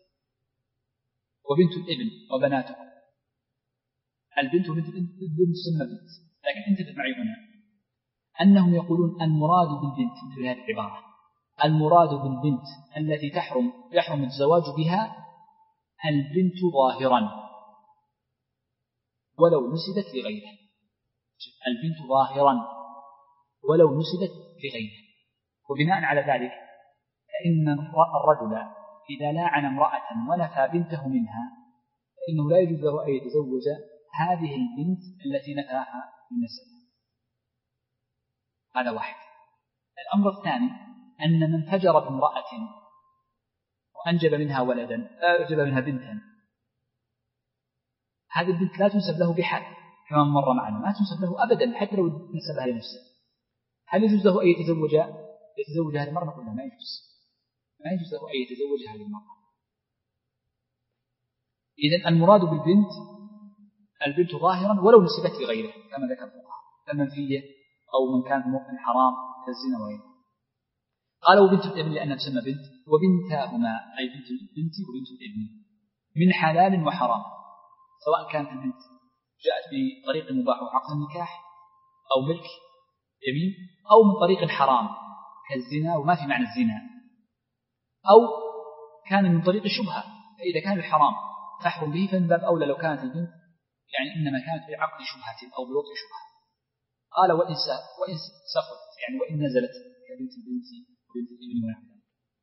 وبنت الابن وبناته. البنت وبنت الابن تسمى بنت، لكن انتبه معي هنا أنهم يقولون المراد بالبنت في هذه العبارة، المراد بالبنت التي تحرم يحرم الزواج بها البنت ظاهرا ولو نسبت لغيره. البنت ظاهرا ولو نسبت لغيره. وبناء على ذلك فإن الرجل إذا لاعن امرأة ونفى بنته منها فإنه لا يجوز له أن يتزوج هذه البنت التي نفاها من نسبها. هذا واحد. الأمر الثاني أن من فجر بامرأة وأنجب منها ولدا أنجب منها بنتا، هذه البنت لا تنسب له بحال كما مر معنا، ما تنسب له أبدا حتى لو نسبها لنفسه. هل يجوز له أن يتزوج يتزوج هذه المرأة؟ نقول ما يجوز، ما يجوز له أن يتزوج هذه المرأة. إذن المراد بالبنت البنت ظاهرا ولو نسبت لغيره كما ذكر الفقهاء كالمنفية أو من كان من حرام كالزنا وغيره. قال وبنت الابن لأنها تسمى بنت، وبنتاهما أي بنت البنت وبنت الابن من حلال وحرام، سواء كانت البنت جاءت بطريق مباح وعقد النكاح أو ملك يمين، أو من طريق حرام كالزنا وما في معنى الزنا، أو كان من طريق الشبهة. فإذا كان الحرام تحرم به فمن باب أولى لو كانت البنت يعني إنما كانت بعقد شبهة أو بوضع شبهة. قال وإن وإن سقطت يعني وإن نزلت كبنت البنت وبنت الابن ونحوها.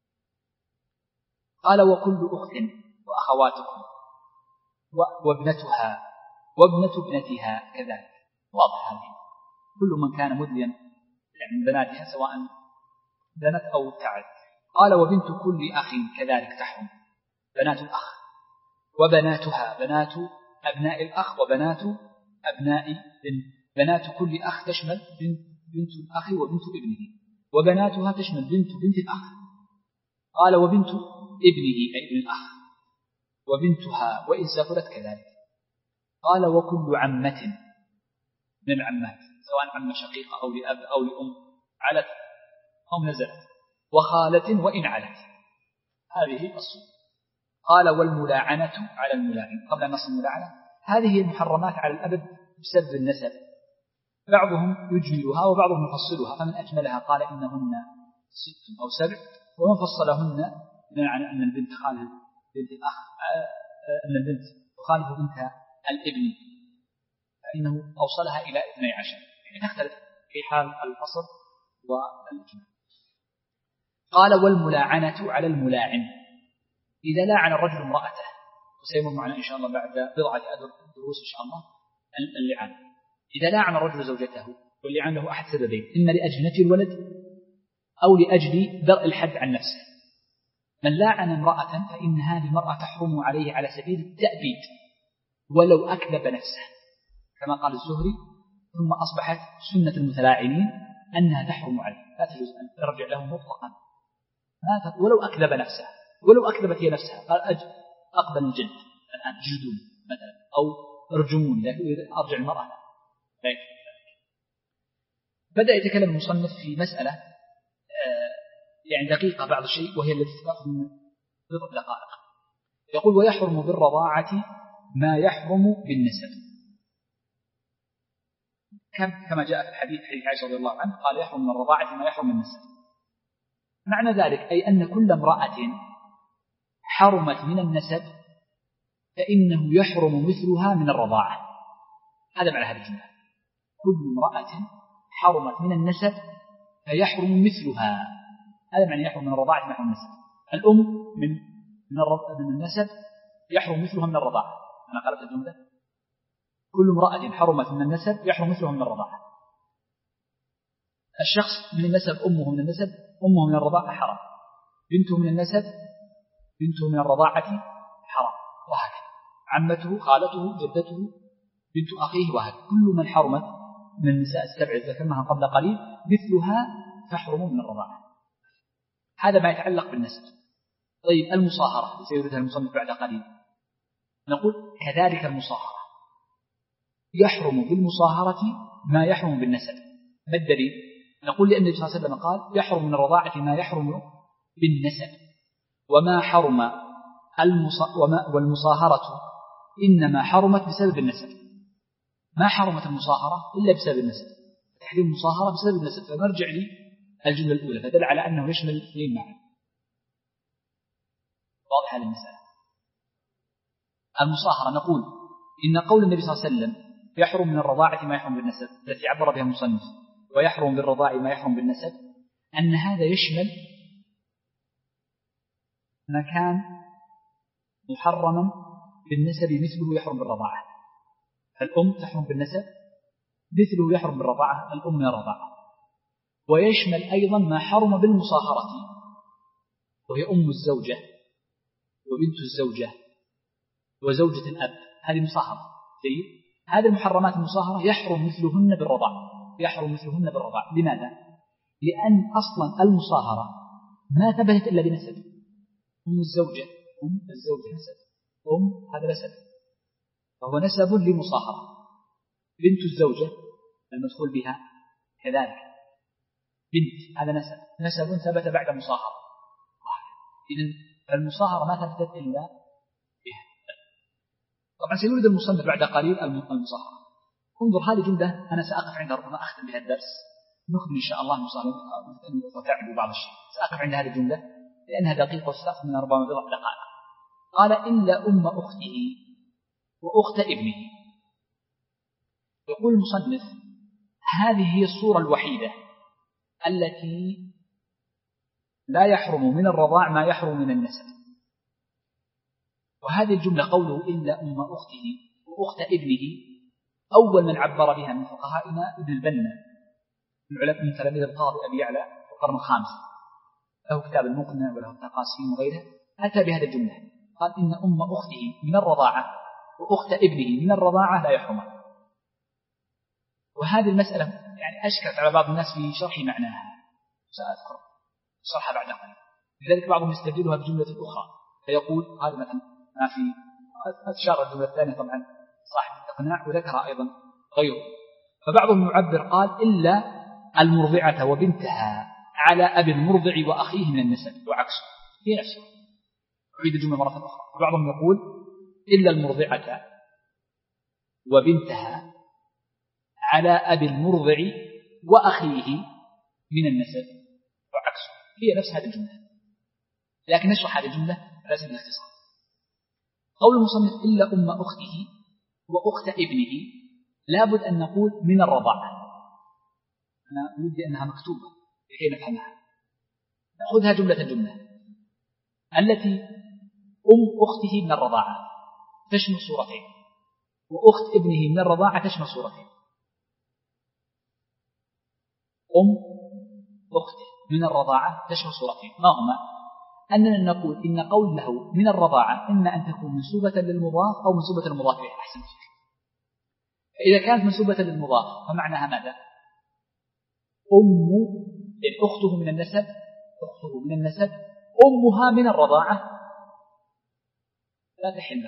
قال وكل أخت وأخواتكم وابنتها وابنة ابنتها كذلك. واضح هذه كل من كان مدليا يعني من بناتها سواء بنت أو ابتعد. قال وبنت كل أخ كذلك تحرم، بنات الأخ وبناتها بنات أبناء الأخ وبنات أبناء بنت. بنات كل أخ تشمل بنت الأخ وبنت ابنه، وبناتها تشمل بنت بنت الأخ. قال وبنت ابنه أي ابن الأخ وبنتها وإن سافرت كذلك. قال وكل عمة من العمات سواء عمة شقيقة أو لأب أو لأم علت أو نزلت، وخالة وإن علت. هذه الصورة. قال والملاعنة على الملاعن. قبل أن نصل الملاعنة هذه المحرمات على الأبد بسبب النسب، بعضهم يجملها وبعضهم يفصلها، فمن أجملها قال إنهن ست أو سبع، ومن فصلهن بمعنى أن البنت خالف بنت الأخ أن البنت تخالف بنت الابن فإنه أوصلها إلى اثني عشر، يعني تختلف في حال الفصل والإجمال. قال والملاعنة على الملاعن. إذا لاعن الرجل امرأته، وسيمر معنا إن شاء الله بعد بضعة دروس إن شاء الله اللعان. إذا لاعن الرجل زوجته واللعان له أحد سببين، إما لأجل نفي الولد أو لأجل درء الحد عن نفسه. من لاعن امرأة فإن هذه المرأة تحرم عليه على سبيل التأبيد ولو أكذب نفسه، كما قال الزهري ثم أصبحت سنة المتلاعنين أنها تحرم عليه، لا تجوز أن ترجع له مطلقا ولو أكذب نفسه، ولو أكذبت هي نفسها قال أجل أقبل الجلد الآن جلدون مثلا أو ارجمون لكن أرجع المرأة لا. بدأ يتكلم المصنف في مسألة يعني دقيقة بعض الشيء، وهي التي تأخذ من بضع دقائق. يقول ويحرم بالرضاعة ما يحرم بالنسب، كما جاء في الحديث حديث عائشة رضي الله عنها قال يحرم من الرضاعة ما يحرم من النسب. معنى ذلك أي أن كل امرأة حرمت من النسب فإنه يحرم مثلها من الرضاعة. هذا معنى هذه الجملة، كل امرأة حرمت من النسب فيحرم مثلها. هذا معنى يحرم من الرضاعة ما يحرم من النسب. الأم من من النسب يحرم مثلها من الرضاعة. أنا قرأت الجملة كل امرأة حرمت من النسب يحرم مثلها من الرضاعة. الشخص من النسب أمه من النسب أمه من الرضاعة حرام، بنته من النسب بنته من الرضاعة حرام، وهكذا عمته خالته جدته بنت أخيه، وهكذا كل من حرمت من النساء السبع ذكرناها قبل قليل مثلها تحرم من الرضاعة. هذا ما يتعلق بالنسب. طيب المصاهرة سيردها المصنف بعد قليل، نقول كذلك المصاهرة يحرم بالمصاهرة ما يحرم بالنسب. ما الدليل؟ نقول لأن النبي صلى الله عليه وسلم قال يحرم من الرضاعة ما يحرم بالنسب، وما حرم والمصاهرة إنما حرمت بسبب النسب، ما حرمت المصاهرة إلا بسبب النسب، تحريم المصاهرة بسبب النسب. فنرجع للجملة الأولى فدل على أنه يشمل الاثنين معا. واضح هذه المسألة. المصاهرة نقول إن قول النبي صلى الله عليه وسلم يحرم من الرضاعة ما يحرم بالنسب التي عبر بها المصنف ويحرم بالرضاع ما يحرم بالنسب، أن هذا يشمل ما كان محرما بالنسب مثله يحرم بالرضاعة. الأم تحرم بالنسب مثله يحرم بالرضاعة، الأم من الرضاعة. ويشمل أيضا ما حرم بالمصاهرة وهي أم الزوجة وبنت الزوجة وزوجة الأب، هذه مصاهرة. طيب هذه المحرمات المصاهرة يحرم مثلهن بالرضاعة، يحرم مثلهن بالرضاعة. لماذا؟ لأن أصلا المصاهرة ما ثبتت إلا بنسب. أم الزوجة أم الزوجة نسب، أم هذا نسب فهو نسب لمصاهرة. بنت الزوجة المدخول بها كذلك بنت، هذا نسب نسب ثبت بعد مصاهرة. إذن المصاهرة ما ثبتت إلا بها. طبعا سيولد المصنف بعد قليل المصاهرة. انظر هذه جملة أنا سأقف عندها ربما أختم بها الدرس، نكمل إن شاء الله المصنف وتعب بعض الشيء. سأقف عند هذه الجملة لأنها دقيقة وستأخذ من ربما بضع دقائق. قال إلا أم أخته وأخت ابنه. يقول المصنف هذه هي الصورة الوحيدة التي لا يحرم من الرضاع ما يحرم من النسب. وهذه الجملة قوله إلا أم أخته وأخت ابنه، أول من عبر بها من فقهائنا ابن البنا من تلاميذ القاضي أبي يعلى في القرن الخامس، له كتاب المقنع وله التقاسيم وغيره، أتى بهذه الجملة قال إن أم أخته من الرضاعة وأخت ابنه من الرضاعة لا يحرمان. وهذه المسألة يعني أشكلت على بعض الناس في شرح معناها، سأذكر شرحها بعد قليل. لذلك بعضهم يستبدلها بجملة أخرى فيقول هذا مثلا ما في أشار الجملة الثانية طبعا صاحب الإقناع وذكر أيضا غيره. فبعضهم يعبر قال إلا المرضعة وبنتها على أبي المرضع وأخيه من النسب وعكسه هي نفسه. أعيد الجملة مرة أخرى. بعضهم يقول إلا المرضعة وبنتها على أبي المرضع وأخيه من النسب وعكسه هي نفس هذه الجملة، لكن نشرح هذه الجملة على سبيل الاختصار. قول المصنف إلا أم أخته وأخت ابنه لابد أن نقول من الرضاعة. أنا أود أنها مكتوبة لكي نفهمها. نأخذها جملة جملة. التي أم أخته من الرضاعة تشمل صورتين، وأخت ابنه من الرضاعة تشمل صورتين. أم أخته من الرضاعة تشمل صورتين، ما هما؟ أننا نقول إن قوله من الرضاعة إما أن تكون منسوبة للمضاف أو منسوبة للمضاف إليه. أحسن فيك. فإذا كانت منسوبة للمضاف فمعناها ماذا؟ أم يعني أخته من النسب، أخته من النسب أمها من الرضاعة لا تحل له،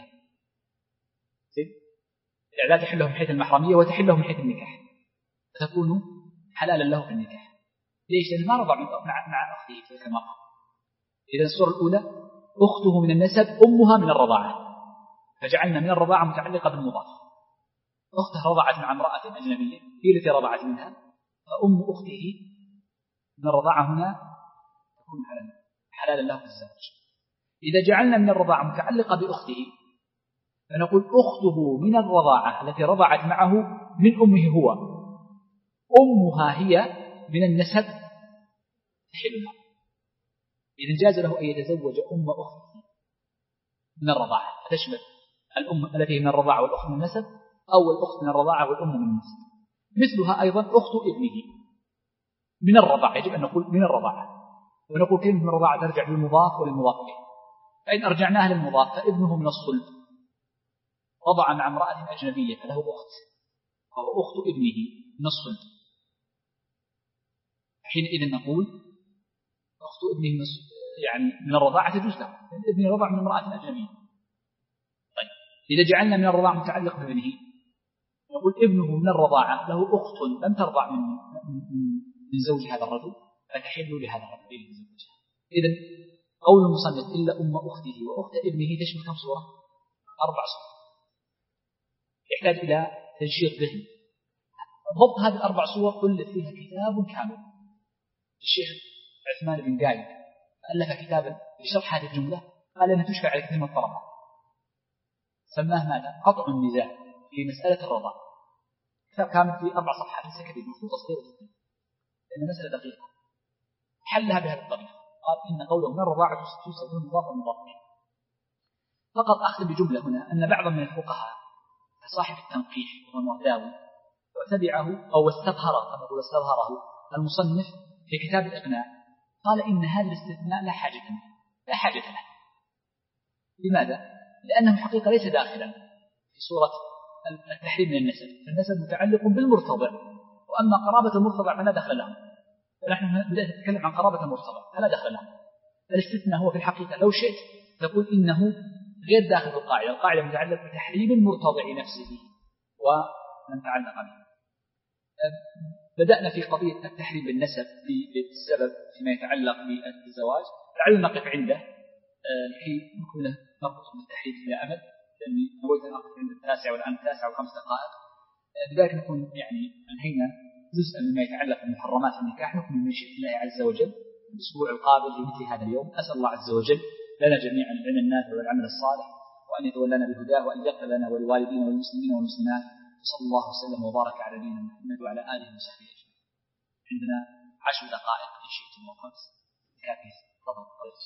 يعني لا تحل له من حيث المحرمية وتحل له من حيث النكاح، فتكون حلالا له في النكاح. ليش؟ لأنه ما رضع مع مع أخته تلك المرأة. إذا الصورة الأولى أخته من النسب أمها من الرضاعة، فجعلنا من الرضاعة متعلقة بالمضاف. أخته رضعت مع امرأة أجنبية هي التي رضعت منها، فأم أخته من الرضاعة هنا تكون حلالا حلالا له في الزواج. إذا جعلنا من الرضاعة متعلقة بأخته فنقول أخته من الرضاعة التي رضعت معه من أمه هو، أمها هي من النسب تحل له. إذن جاز له أن يتزوج أم أخته من الرضاعة، فتشمل الأم التي من الرضاعة والأخت من النسب، أو الأخت من الرضاعة والأم من النسب. مثلها أيضا أخت ابنه من الرضاعة، يجب أن نقول من الرضاعة، ونقول كلمة من الرضاعة ترجع للمضاف وللمضاف إليه. فإن أرجعناها للمضاف فابنه من الصلب رضع مع امرأة أجنبية فله أخت، وهو أخت ابنه من الصلب، حينئذ نقول أخت ابنه من يعني من الرضاعة تجوز له، لأن ابنه رضع من امرأة أجنبية. طيب إذا جعلنا من الرضاعة متعلق بابنه نقول ابنه من الرضاعة له أخت لم ترضع من من زوج هذا الرجل فتحل لهذا الرجل من زوجها. إذن قول المصنف إلا أم أخته وأخت ابنه تشمل كم صورة؟ أربع صور، يحتاج إلى تنشيط ذهن. ضبط هذه الأربع صور كل فيها كتاب كامل. الشيخ عثمان بن قايد ألف كتابا لشرح هذه الجملة، قال أنها تشكل على كثير من الطلبة، سماه ماذا؟ قطع النزاع في مسألة الرضا. كتاب كامل في أربع صفحات، ليس كبير، مخطوطة صغيرة جدا، لأن مسألة دقيقة. حلها بهذه الطريقة، قال إن قوله من الرضاعة تستخدم مضافا مضافا. فقط أخذ بجملة هنا أن بعض من الفقهاء كصاحب التنقيح وهو المرداوي وتبعه أو استظهره كما يقول استظهره المصنف في كتاب الإقناع، قال إن هذا الاستثناء لا حاجة له، لا حاجة له. لماذا؟ لأنه حقيقة ليس داخلا في صورة التحريم من النسب، فالنسب متعلق بالمرتضع، وأما قرابة المرتضع فلا دخل له، فنحن بدأت نتكلم عن قرابة المرتضع فلا دخل له. الاستثناء هو في الحقيقة لو شئت تقول إنه غير داخل في القاعدة، القاعدة متعلق بتحريم المرتضع نفسه ومن تعلق به. بدأنا في قضية التحريم بالنسب بالسبب فيما يتعلق بالزواج، لعلنا نقف عنده لكي نكمله نربط بالتحريم إلى أمد، لأني نويت أن أقف عند التاسع والآن التاسع وخمس دقائق، بذلك نكون يعني أنهينا جزءا مما يتعلق بمحرمات النكاح. نكمل من شاء الله عز وجل الأسبوع القابل في مثل هذا اليوم. أسأل الله عز وجل لنا جميعا العلم النافع والعمل الصالح، وأن يتولنا بهداه، وأن يغفر لنا ولوالدينا والمسلمين والمسلمات. صلى الله وسلم وبارك على نبينا محمد وعلى آله وصحبه أجمعين. عندنا عشر دقائق إن شئتم وخمس كافي. تفضل قلت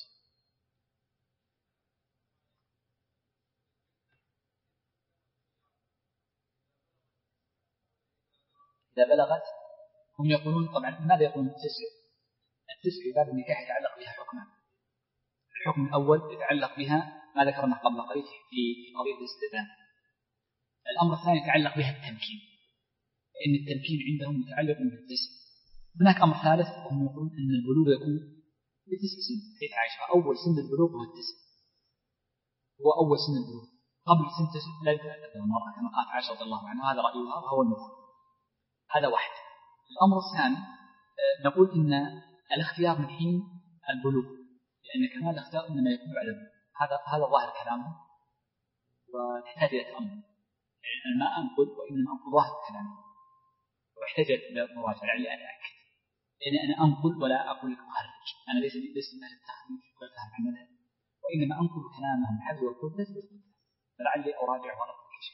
إذا بلغت، هم يقولون طبعا ماذا يقولون التسع؟ التسع باب النكاح يتعلق بها حكمان. الحكم الأول يتعلق بها ما ذكرنا قبل قليل في قضية الاستئذان. الأمر الثاني يتعلق بها التمكين، لأن التمكين عندهم متعلق بالتسع. هناك أمر ثالث هم يقولون أن البلوغ يكون بتسع سن، حيث عائشة أول سن البلوغ هو التسع، هو أول سن البلوغ، قبل سن التسع لا يتأذن المرأة كما قالت عائشة رضي الله عنها، هذا رأيها وهو المذهب. هذا واحد. الأمر الثاني نقول إن الاختيار من حين البلوغ، لأن كمال الاختيار إنما يكون بعد البلوغ. هذا هذا ظاهر كلامه، وتحتاج إلى تأمل. يعني ما أنقل وإنما أنقل ظاهر كلامه، واحتاج إلى مراجعة لعلي أن أأكد، لأن أنا أنقل ولا أقول لك أخرج. أنا ليس ليس من أهل التخريج والفهم عن المذهب، وإنما أنقل كلامهم حذو القدس بالقدس، فلعلي أراجع وأقول شيء.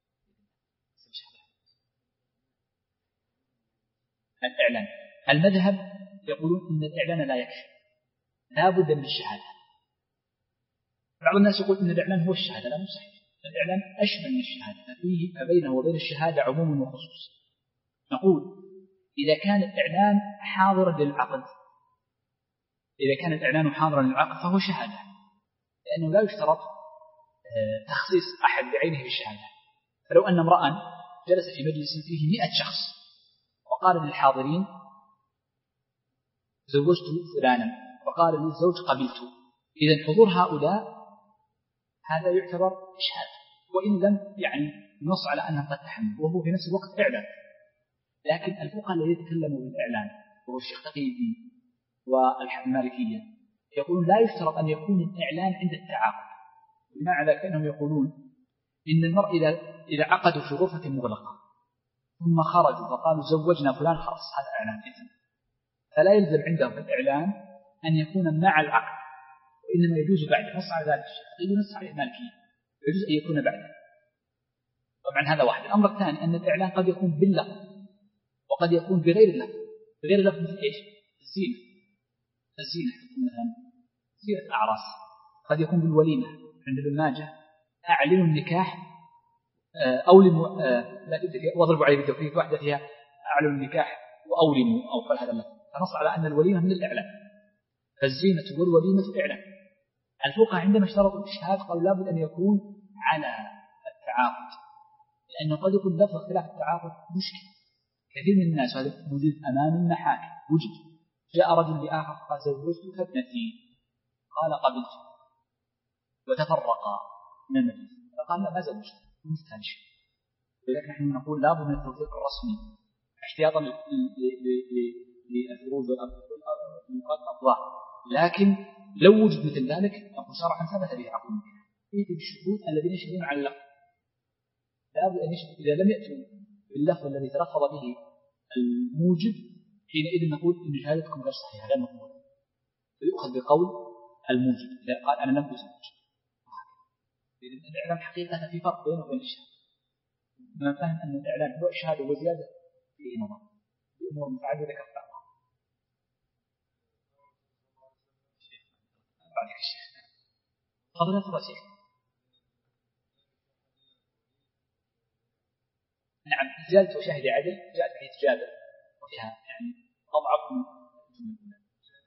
الإعلان، المذهب يقولون إن الإعلان لا يكفي، لا بد من الشهادة. بعض الناس يقول إن الإعلان هو الشهادة، لا مو صحيح. الإعلان أشمل من الشهادة، ففيه فبينه وبين الشهادة عموم وخصوص. نقول إذا كان الإعلان حاضرا للعقد، إذا كان الإعلان حاضرا للعقد فهو شهادة، لأنه لا يشترط تخصيص أحد بعينه بالشهادة. فلو أن امرأ جلس في مجلس فيه مئة شخص وقال للحاضرين زوجت فلانا، وقال للزوج قبلته، إذن حضور هؤلاء هذا يعتبر شهادة، وإن لم يعني نص على أنها قد تحمل، وهو في نفس الوقت إعلان. لكن الفقهاء الذين يتكلموا بالإعلان وهو الشيخ تقي الدين والمالكية يقولون لا يشترط أن يكون الإعلان عند التعاقد، بمعنى على كأنهم يقولون إن المرء إذا إذا عقدوا في غرفة مغلقة ثم خرجوا وقالوا زوجنا فلان، خلاص هذا إعلان إثم، فلا يلزم عندهم الإعلان أن يكون مع العقد، وإنما يجوز بعده. نص على ذلك الشيخ يقول نص على المالكية يجوز أن يكون بعده. طبعا هذا واحد. الأمر الثاني أن الإعلان قد يكون باللفظ وقد يكون بغير اللفظ. بغير اللفظ مثل إيش؟ الزينة، الزينة مثلا زينة الأعراس. قد يكون بالوليمة عند ابن ماجه أعلنوا النكاح أولموا لا واضربوا عليه بالتوفيق، واحدة فيها أعلنوا النكاح وأولموا أو قال هذا اللفظ، فنص على أن الوليمة من الإعلان، فالزينة والوليمة إعلان. الفقهاء عندما اشترطوا الشهادة قالوا لابد أن يكون على التعاقد، لأنه قد يكون لفظ اختلاف التعاقد مشكل. كثير من الناس هذا موجود أمام المحاكم وجد، جاء رجل لآخر قال زوجتك ابنتي، قال قبلت، وتفرقا من المجلس، فقال لا ما زوجت مستهل شيء. ولذلك نحن نقول لابد من التوثيق الرسمي احتياطا للفروج والأفضاع، لكن لو وجد مثل ذلك نقول شرعا ثبت به عقد النكاح. يأتي بالشهود الذين يشهدون على اللفظ، لابد أن يشهد. إذا لم يأتوا باللفظ الذي تلفظ به الموجب حينئذ نقول إن شهادتكم غير صحيحة غير مقبولة، فيؤخذ بقول الموجب إذا قال أنا لم أزوج. إذن الإعلان حقيقة في فرق بينه وبين الشهادة. ما فهم أن الإعلان هو إشهاده وزيادة فيه نظر بأمور متعددة كالطاقة. بعدك الشيخ قبل أفضل شيخ. نعم زيادة وشاهد عدل جاءت حديث جابر وفيها يعني أضعف من الجملة.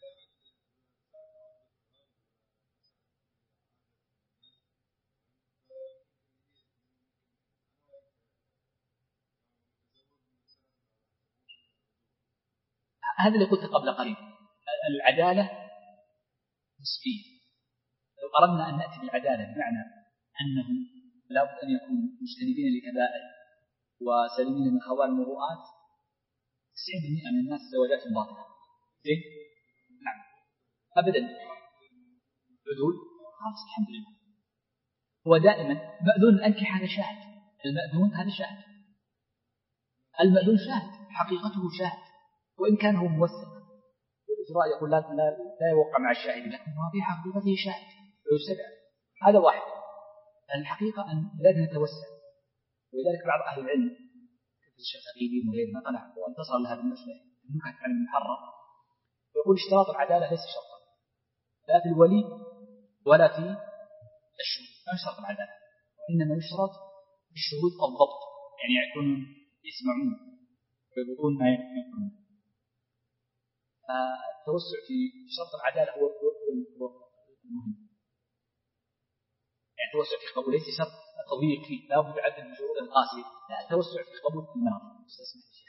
هذا اللي قلت قبل قليل، العدالة نسبية. لو أردنا أن نأتي بالعدالة بمعنى أنه لا بد أن يكون مجتنبين لكبائر وسليمين من خوارم المروءات، تسعين بالمئة من الناس زواجات باطلة. زين؟ نعم. أبدا. عدول؟ خلاص الحمد لله. هو دائما مأذون أنكح هذا شاهد، المأذون هذا شاهد، المأذون شاهد حقيقته شاهد، وإن كان هو موثق والإجراء يقول لا لا, لا يوقع مع الشاهد، لكن هو في حقيقته شاهد ويستدعى. هذا واحد. الحقيقة أن لازم نتوسع، ولذلك بعض أهل العلم كتب الشيخ الخليلي وغيرهم طلع وانتصر لهذا المسألة النكت عن المحرم، ويقول اشتراط العدالة ليس شرطا لا في الولي ولا في الشهود، لا يشترط العدالة، وإنما يشترط في الشهود الضبط، يعني يكونون يسمعون ويضبطون ما يقولون. التوسع في شرط العدالة هو المهم، يعني التوسع في قبول ليس شرط تضييق فيه، لا بد عدل بشروط القاسية، لا التوسع في قبول المناطق. استسمح الشيخ.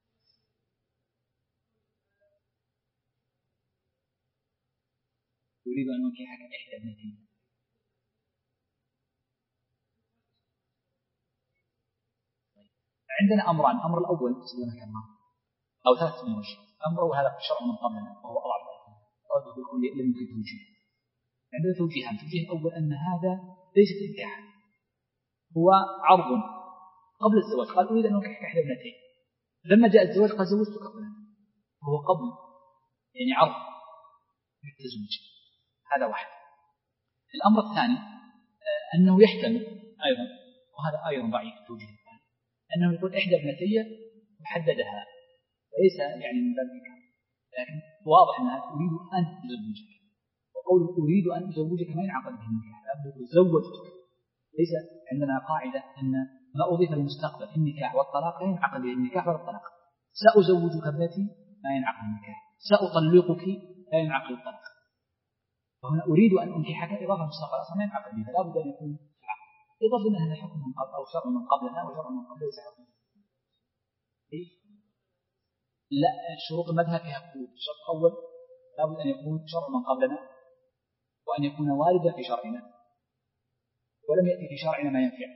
أريد أن أنكحك إحدى ابنتين. عندنا أمران، الأمر الأول سبحانك الله أو ثلاث أمور. الأمر الأول هذا شرع من قبلنا وهو أضعف رد بالكل لم يمكن توجيه. عندنا توجيهان. التوجيه الأول أن هذا ليس انكاحا، هو عرض قبل الزواج، قال أريد أن أنكحك إحدى ابنتين، لما جاء الزواج قال زوجتك فلان، هو قبل يعني عرض للتزويج. هذا واحد. الأمر الثاني أنه يحتمل أيضا، وهذا أيضا ضعيف التوجيه الثاني، أنه يقول إحدى ابنتي محددها، ليس يعني من باب الإنكار، لكن واضح أنها أريد أن أزوجك، وقول أريد أن أزوجك ما ينعقد به النكاح، لابد زوجتك. ليس عندنا قاعدة أن ما أضيف للمستقبل النكاح والطلاق لا ينعقد به النكاح ولا الطلاق. سأزوجك ابنتي ما ينعقد النكاح، سأطلقك لا ينعقد الطلاق. فهنا أريد أن أنكحك إضافة المستقبل أصلا ما ينعقد به، لا بد أن يكون إضافة أن هذا حكم من قبل أو شرع من قبلنا وشرع من قبل ليس حكم. إيه؟ لا، شروط المذهب فيها قيود. الشرط الأول لا بد أن يكون شرع من قبلنا وأن يكون واردا في شرعنا ولم يأتي في شرعنا ما ينفع.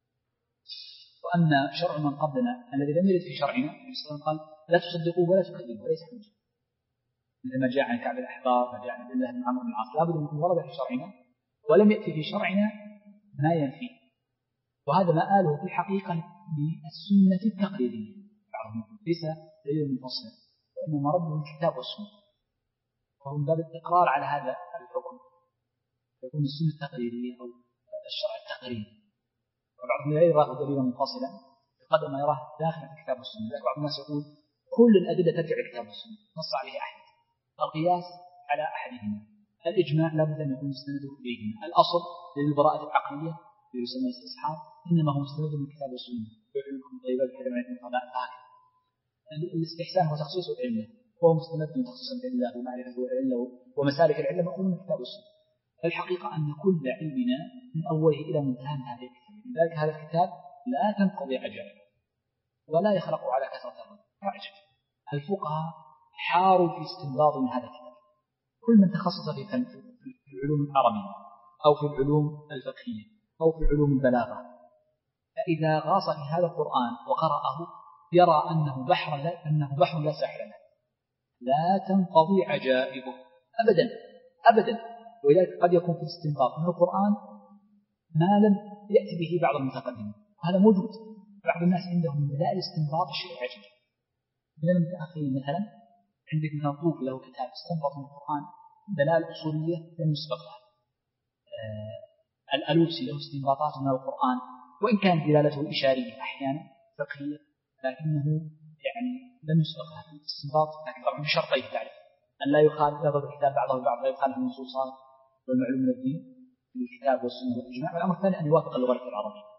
وأن شرع من قبلنا الذي لم يرد في شرعنا قال لا تصدقوه ولا تكذبوه وليس حجة، مثل ما جاء عن كعب الأحبار، ما جاء عن عبد الله بن عمرو بن العاص، لا بد أن يكون ورد في شرعنا ولم يأتي في شرعنا ما ينفي. وهذا ما آله في الحقيقة للسنة التقليدية، ليس دليل منفصل وإنما رده الكتاب والسنة، وهو من باب الإقرار على هذا الحكم، يكون السنة التقليدية أو الشرع التقليدي. وبعض من يراه دليلا منفصلا بقدر ما يراه داخل في الكتاب والسنة. لكن بعض الناس يقول كل الأدلة ترجع للكتاب والسنة، نص عليه أحد، القياس على أحدهما، الإجماع لا بد أن يكون مستنده إليهما، الأصل للبراءة العقلية يسمى استصحاب إنما هو مستند من الكتاب والسنة. يعلمكم طيبات كلمات من قضاء هكذا. الاستحسان هو تخصيص العلة، وهو مستند من تخصيص العلة ومعرفة العلة ومسالك العلة مأخوذ من الكتاب والسنة. الحقيقة أن كل علمنا من أوله إلى منتهى من هذا الكتاب، لذلك هذا الكتاب لا تنقضي عجائب ولا يخلق على كثرة الرد فعجب. الفقهاء حاروا في استنباط من هذا الكتاب، كل من تخصص في العلوم العربية أو في العلوم الفقهية أو في علوم البلاغة، فإذا غاص في هذا القرآن وقرأه يرى أنه بحر لا, أنه بحر لا ساحل له، لا تنقضي عجائبه أبدا أبدا. ولذلك قد يكون في الاستنباط من القرآن ما لم يأتي به بعض المتقدمين، وهذا موجود. بعض الناس عندهم من دلائل الاستنباط الشيء عجيب. من المتأخرين مثلا عندك مثلا طوف له كتاب استنبط من القرآن دلائل أصولية لم يسبق لها. آه الألوسي له استنباطات من القرآن وإن كانت دلالته إشارية أحيانا فقهية، لكنه يعني لم يسبق لها الاستنباط، لكن طبعا بشرطين تعرف أن لا يخالف يضرب الكتاب بعضه البعض، لا يخالف النصوصات والمعلوم من الدين في الكتاب والسنة والإجماع، والأمر الثاني أن يوافق اللغة العربية.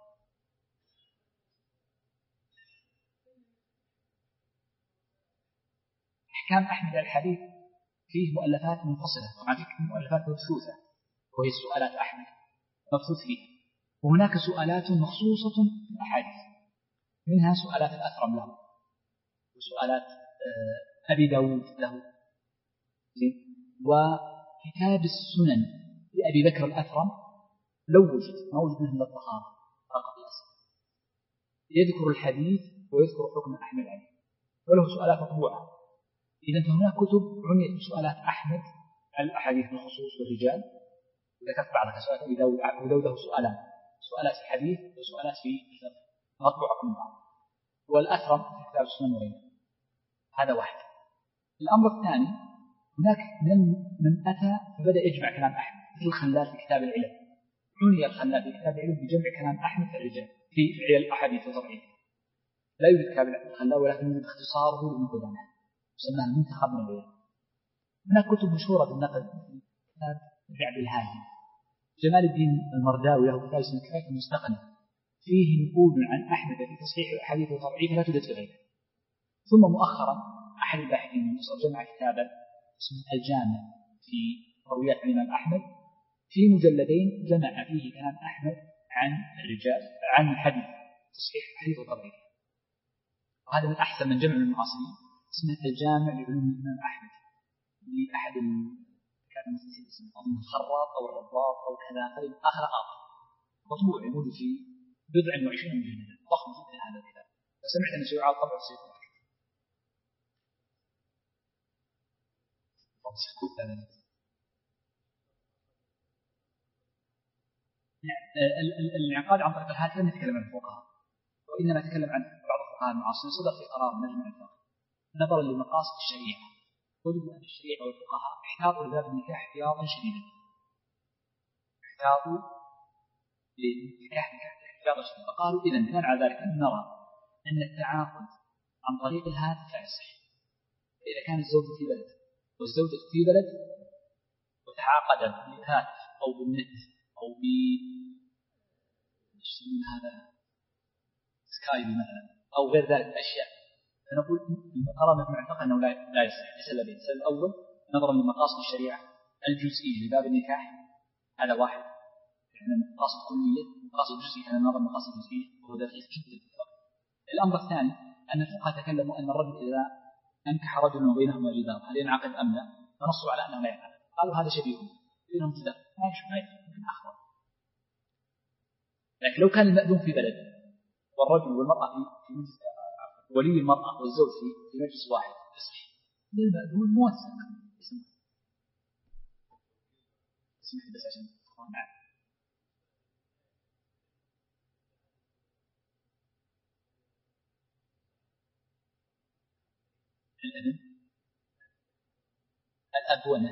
أحكام أحمد الحديث فيه مؤلفات منفصلة، طبعا فيه مؤلفات مبثوثة وهي سؤالات أحمد مبثوث فيها، وهناك سؤالات مخصوصة في الأحاديث، منها سؤالات الأثرم له وسؤالات أبي داود له، وكتاب السنن لأبي بكر الأثرم لو وجد ما وجد منه الطهارة فقط الأسر يذكر الحديث ويذكر حكم أحمد عليه، وله سؤالات مطبوعة. إذا فهناك كتب عنيت بسؤالات أحمد على الأحاديث بالخصوص والرجال، ذكرت بعضها سؤالات أبي داود ودوده سؤالان، سؤالات في الحديث وسؤالات في الفقه مطبوعة من بعض، والأثرم في كتاب السنن وغيره. هذا واحد. الأمر الثاني هناك من من أتى فبدأ يجمع كلام أحمد مثل الخلال في كتاب العلم، عني الخلال في كتاب العلم بجمع كلام أحمد في الرجال في علل الأحاديث وتضعيف، لا يوجد كتاب الخلال ولكن يوجد اختصاره لابن قدامة يسمى المنتخب من العلم. هناك كتب مشهورة بالنقل مثل كتاب الرعب الهادي، جمال الدين المرداوي له كتاب اسمه كفاية المستقنع فيه نقول عن أحمد في تصحيح الأحاديث وتضعيفها لا توجد في غيره. ثم مؤخرا أحد الباحثين من مصر جمع كتابا اسمه الجامع في مرويات الإمام أحمد، في مجلدين جمع فيه كلام أحمد عن الرجال عن الحديث تصحيح الحديث وتضعيفه، وهذا من أحسن من جمع المعاصرين، اسمه الجامع لعلوم الإمام أحمد لأحد كان مسلسل اسمه أظن الخراط أو الرباط أو كذا آخر آخر مطبوع يمود في بضع وعشرين مجلدا ضخم جدا هذا الكتاب، فسمعت أن سيعاد طبع سيكون الانعقاد عن طريق الهاتف لم يتكلم عن الفقهاء، وإنما تكلم عن بعض الفقهاء المعاصرين صدر في قرار مجمع الفقه نظرا لمقاصد الشريعة، وجدوا أن الشريعة والفقهاء احتاطوا لباب النكاح احتياطا شديدا، احتاطوا لنكاح نكاح احتياطا شديدا، فقالوا إذا بناء على ذلك نرى أن التعاقد عن طريق الهاتف لا يصح إذا كان الزوج في بلد والزوجة في بلد وتعاقد بالهاتف أو بالنت أو ب هذا سكايب مثلا أو غير ذلك الأشياء، فنقول نرى مجمع الفقه أنه لا يصح لسببين. السبب الأول نظرا لمقاصد الشريعة الجزئية لباب النكاح، هذا واحد، يعني مقاصد كلية مقاصد جزئية، هذا نظر مقاصد جزئية وهو دقيق جدا في الفقه. الأمر الثاني أن الفقهاء تكلموا أن الرجل إذا أنكح رجل وبينهما جدار هل ينعقد أم لا؟ فنصوا على أنه لا ينعقد، قالوا هذا شبيه بينهم جدار ما يشبه ما يمكن أخبر. لكن لو كان المأذون في بلد والرجل والمرأة في مجلس، ولي المرأة والزوج في مجلس واحد يصح للمأذون موثق اسمه اسمح بس عشان تكون معي الأذن الأبونة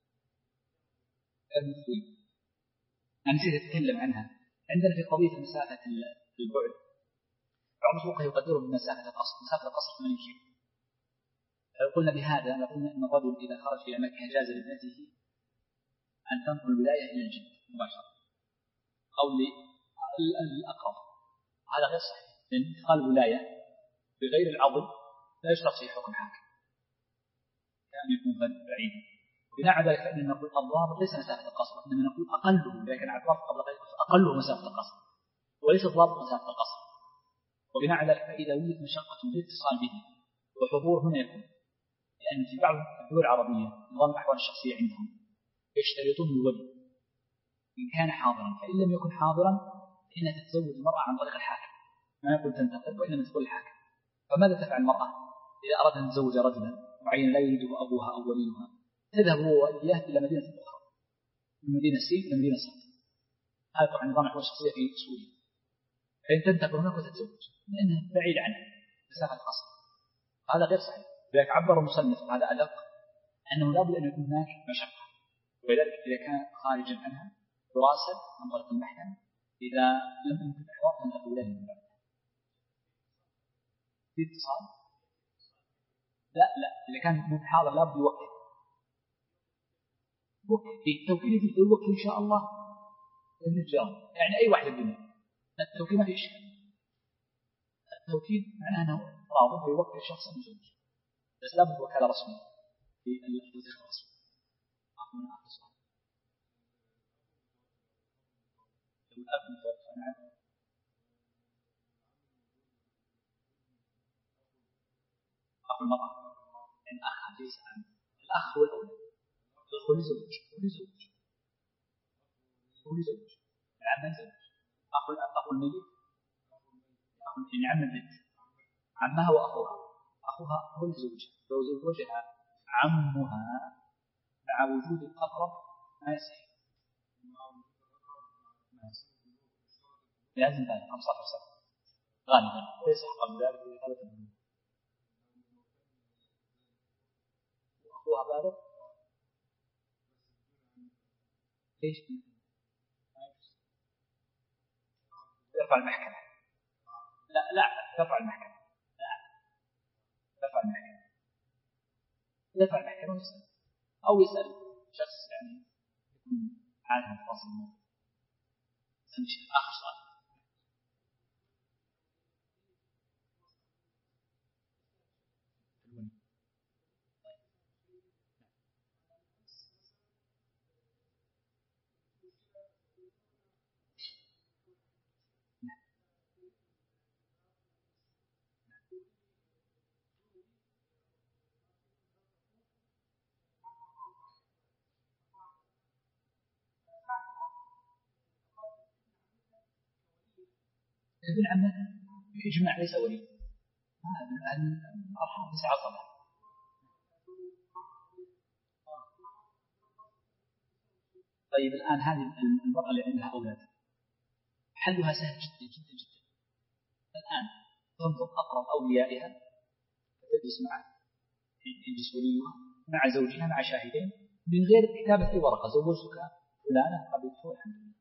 المثوي أنا نسيت أتكلم عنها. عندنا في قضية مسافة البعد بعض الفقهاء يقدرون بمسافة القصر، مسافة القصر ثمانين كيلو، لو قلنا بهذا نقول أن الرجل إذا خرج إلى مكة جاز لابنته أن تنقل الولاية إلى الجد مباشرة أو للأقرب، هذا غير صحيح لأن انتقال الولاية بغير العضل لا يشترط فيه حكم حاكم كان يكون بعيدا، وبناء على ذلك فإن نقول الضابط ليس مسافة القصر، إنما نقول أقله، لكن على الضابط قبل غير أقله مسافة القصر وليس الضابط مسافة القصر. وبناء على ذلك فإذا وجدت مشقة في الاتصال به وحضور هنا يكون، لأن في بعض الدول العربية نظام الأحوال الشخصية عندهم يشترطون الولي إن كان حاضرا، فإن لم يكن حاضرا فإنها تتزوج المرأة عن طريق الحاكم، ما يقول تنتقل وإنما تقول الحاكم. فماذا تفعل المرأة إذا أردت أن تزوج رجلا معينة لا يريده أبوها أو وليها، تذهب هو وإياه إلى مدينة أخرى من مدينة سين إلى مدينة صاد. هذا طبعا نظام الحقوق الشخصية في سوريا. فإن تنتقل هناك وتتزوج لأنها بعيد عنها مسافة قصر، هذا غير صحيح. لذلك عبر المصنف هذا أدق أنه لا بد أن يكون هناك مشقة، ولذلك إذا كان خارجا عنها دراسة عن طريق المحكمة، إذا لم يمكن الإحضار فنتقل إليه من بعد. في اتصال؟ لا لا، إذا كان من حاضر لا بد يوكل. وكل التوكيل في الوكل إن شاء الله ابن الجار، يعني أي واحد الدنيا التوكيل ما في إشكال. التوكيل معناه أنه راضي يوكل شخصا زوج، بس لا بد وكالة رسمية في الوثيقة الرسمية. أقول آخر سؤال. لو الأب متوفى نعم أخو المرأة، يعني أخ ليس عن الأخ هو الأولى، هو لزوج هو لزوج هو لزوج العم زوج. أخو أخو الميت أخو يعني عم البنت عمها وأخوها، أخوها هو الزوج. لو زوجها عمها مع وجود الأقرب ما يصح، لازم بعد خمسة عشر سنة غالبا، ويصح قبل ذلك إذا ثبت منه. وأخوها بالغ ليش؟ يرفع المحكمة. لا لا يرفع المحكمة. لا يرفع المحكمة. يرفع المحكمة ويسأل أو يسأل شخص يعني يكون عالم تفاصيل الموضوع. آخر سؤال. ابن عمك بإجماع ليس ولي، هذا الأرحام ليس عصبة. طيب الآن هذه المرأة اللي عندها أولاد حلها سهل جدا جدا جدا. الآن تنظر أقرب أوليائها تجلس معه يجلس وليها مع زوجها مع شاهدين من غير كتابة أي ورقة، زوجتك فلانة قبلته الحمد لله.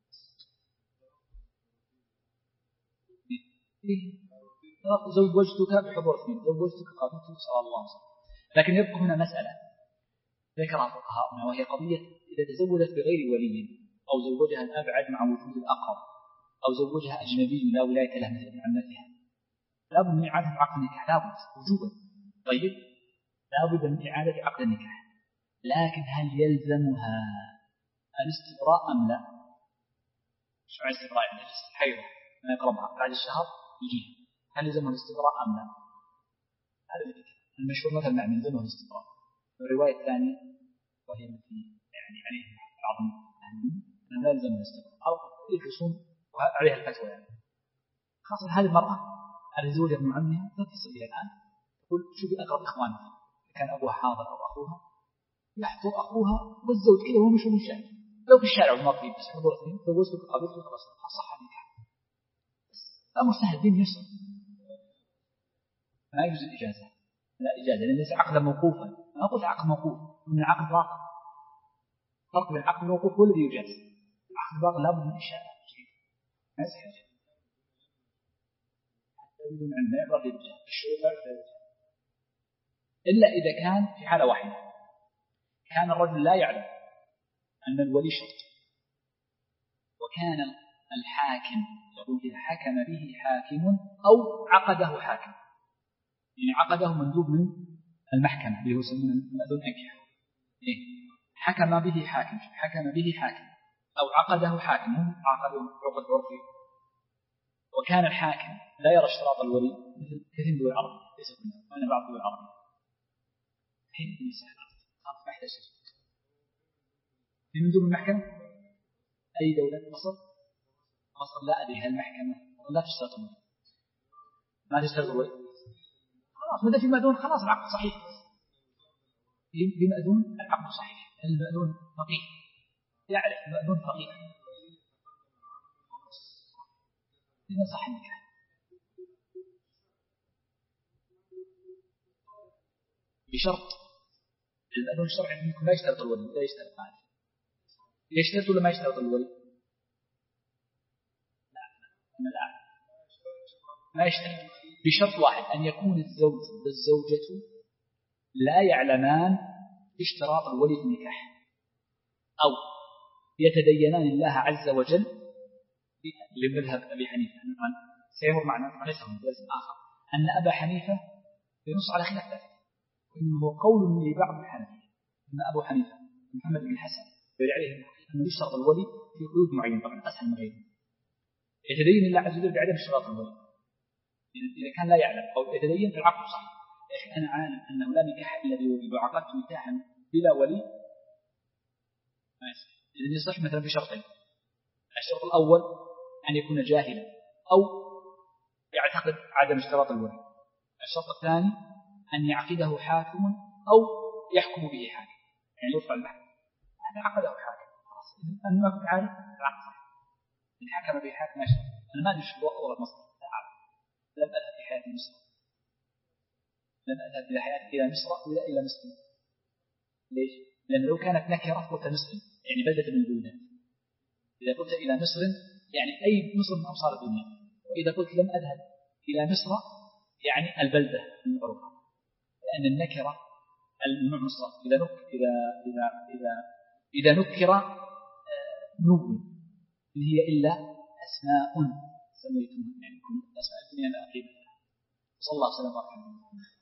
زوجتك بحضور اثنين، زوجتك قبلته صلى الله عليه وسلم. لكن يبقى هنا مسألة ذكرها فقهاؤنا وهي قضية إذا تزوجت بغير ولي أو زوجها الأبعد مع وجود الأقرب أو زوجها أجنبي لا ولاية له مثل عمتها، لا بد من إعادة عقد النكاح، لا بد وجوبا. طيب لا بد من إعادة عقد النكاح، لكن هل يلزمها الاستبراء أم لا؟ شو معنى الاستبراء؟ يعني تجلس حيضة ما يقربها بعد الشهر يجيها، هل يلزمها الاستبراء أم لا؟ هذا المشهور مثلا مع من يلزمها الاستبراء. الرواية الثانية وهي التي يعني عليه بعض العلماء أنه لا يلزمها الاستبراء أو يدرسون عليها الفتوى يعني. خاصة هذه المرأة هذه زوجة من عمها تتصل بها الآن تقول شوفي أقرب إخوانك، كان أبوها حاضر أو أخوها يحضر أخوها والزوج كذا هو مشهور الشارع، لو في الشارع ومطلب بس حضور اثنين زوجتك قابلته خلاص صح النكاح. الأمر سهل الدين يسر، ما يجوز الإجازة، لا إجازة لأن ليس عقدا موقوفا. ما قلت عقد موقوف من عقد باطل، فرق بين العقد الموقوف هو الذي يجاز، العقد الباطل لا بد من إشارة ما يصح حتى بدون علم لا يعرف الإجازة الشروط لا يعرف الإجازة إلا إذا كان في حالة واحدة، كان الرجل لا يعلم أن الولي شرط وكان الحاكم يقول إذا حكم به حاكم أو عقده حاكم، يعني عقده مندوب من المحكمة اللي هو يسمونه المأذون أنكحة، إيه؟ حكم به حاكم حكم به حاكم أو عقده حاكم عقده عقد عرفي، وكان الحاكم لا يرى اشتراط الولي مثل كثير من دول العرب ليس كلها وأنا بعض دول العرب حين يصح خلاص ما يحتاج في من دون المحكمة. أي دولة؟ مصر مصر لا أدري هل المحكمة لا تشترط الولي، ما تشترط الولي خلاص مدى في مأذون خلاص العقد صحيح. لمأذون العقد صحيح، المأذون فقيه يعرف، المأذون فقيه لما صح النكاح بشرط المأذون الشرعي منكم لا يشترط الولي، لا يشترط مالك، يشترط ولا ما يشترط الولي؟ لا لا ما يشترط، بشرط واحد، أن يكون الزوج والزوجة لا يعلمان اشتراط الولي في النكاح، أو يتدينان الله عز وجل لمذهب أبي حنيفة. سيمر معنا ليس من درس آخر أن أبا حنيفة ينص على خلاف ذلك، وإنه هو قول لبعض الحنفية أن أبو حنيفة محمد بن الحسن يرجع عليه أنه يشترط الولي في قيود معينة، طبعا أسهل من غيره، يتدين الله عز وجل بعدم اشتراط الولي إذا كان لا يعلم، أو يتدين في العقد صحيح. يا أخي أنا عالم أنه لا نكاح إلا بولي، وعقدت نكاحا بلا ولي ماشي، إذن يصح مثلا بشرطين: الشرط الأول أن يكون جاهلا أو يعتقد عدم اشتراط الولي، الشرط الثاني أن يعقده حاكم أو يحكم به حاكم، يعني يرفع المحكمة هذا عقده حاكم خلاص، إذن ما كنت عارف العقد صحيح، إن حكم به حاكم ما شاء. أنا ما أدري شو وضع مصر، لم أذهب في حياتي مصر، لم أذهب إلى حياتي إلى مصر ولا إلى مسلم. ليش؟ لأن لو كانت نكرة قلت مسلم يعني بلدة من البلدان، إذا قلت إلى مصر يعني أي مصر من أمصار الدنيا، وإذا قلت لم أذهب إلى مصر يعني البلدة المعروفة، لأن النكرة المعصر إذا نك إذا إذا إذا إذا نكر نون إن هي إلا أسماء سميتم يعني كل أسماء الدنيا لا قيمة لها. صلى الله عليه وسلم.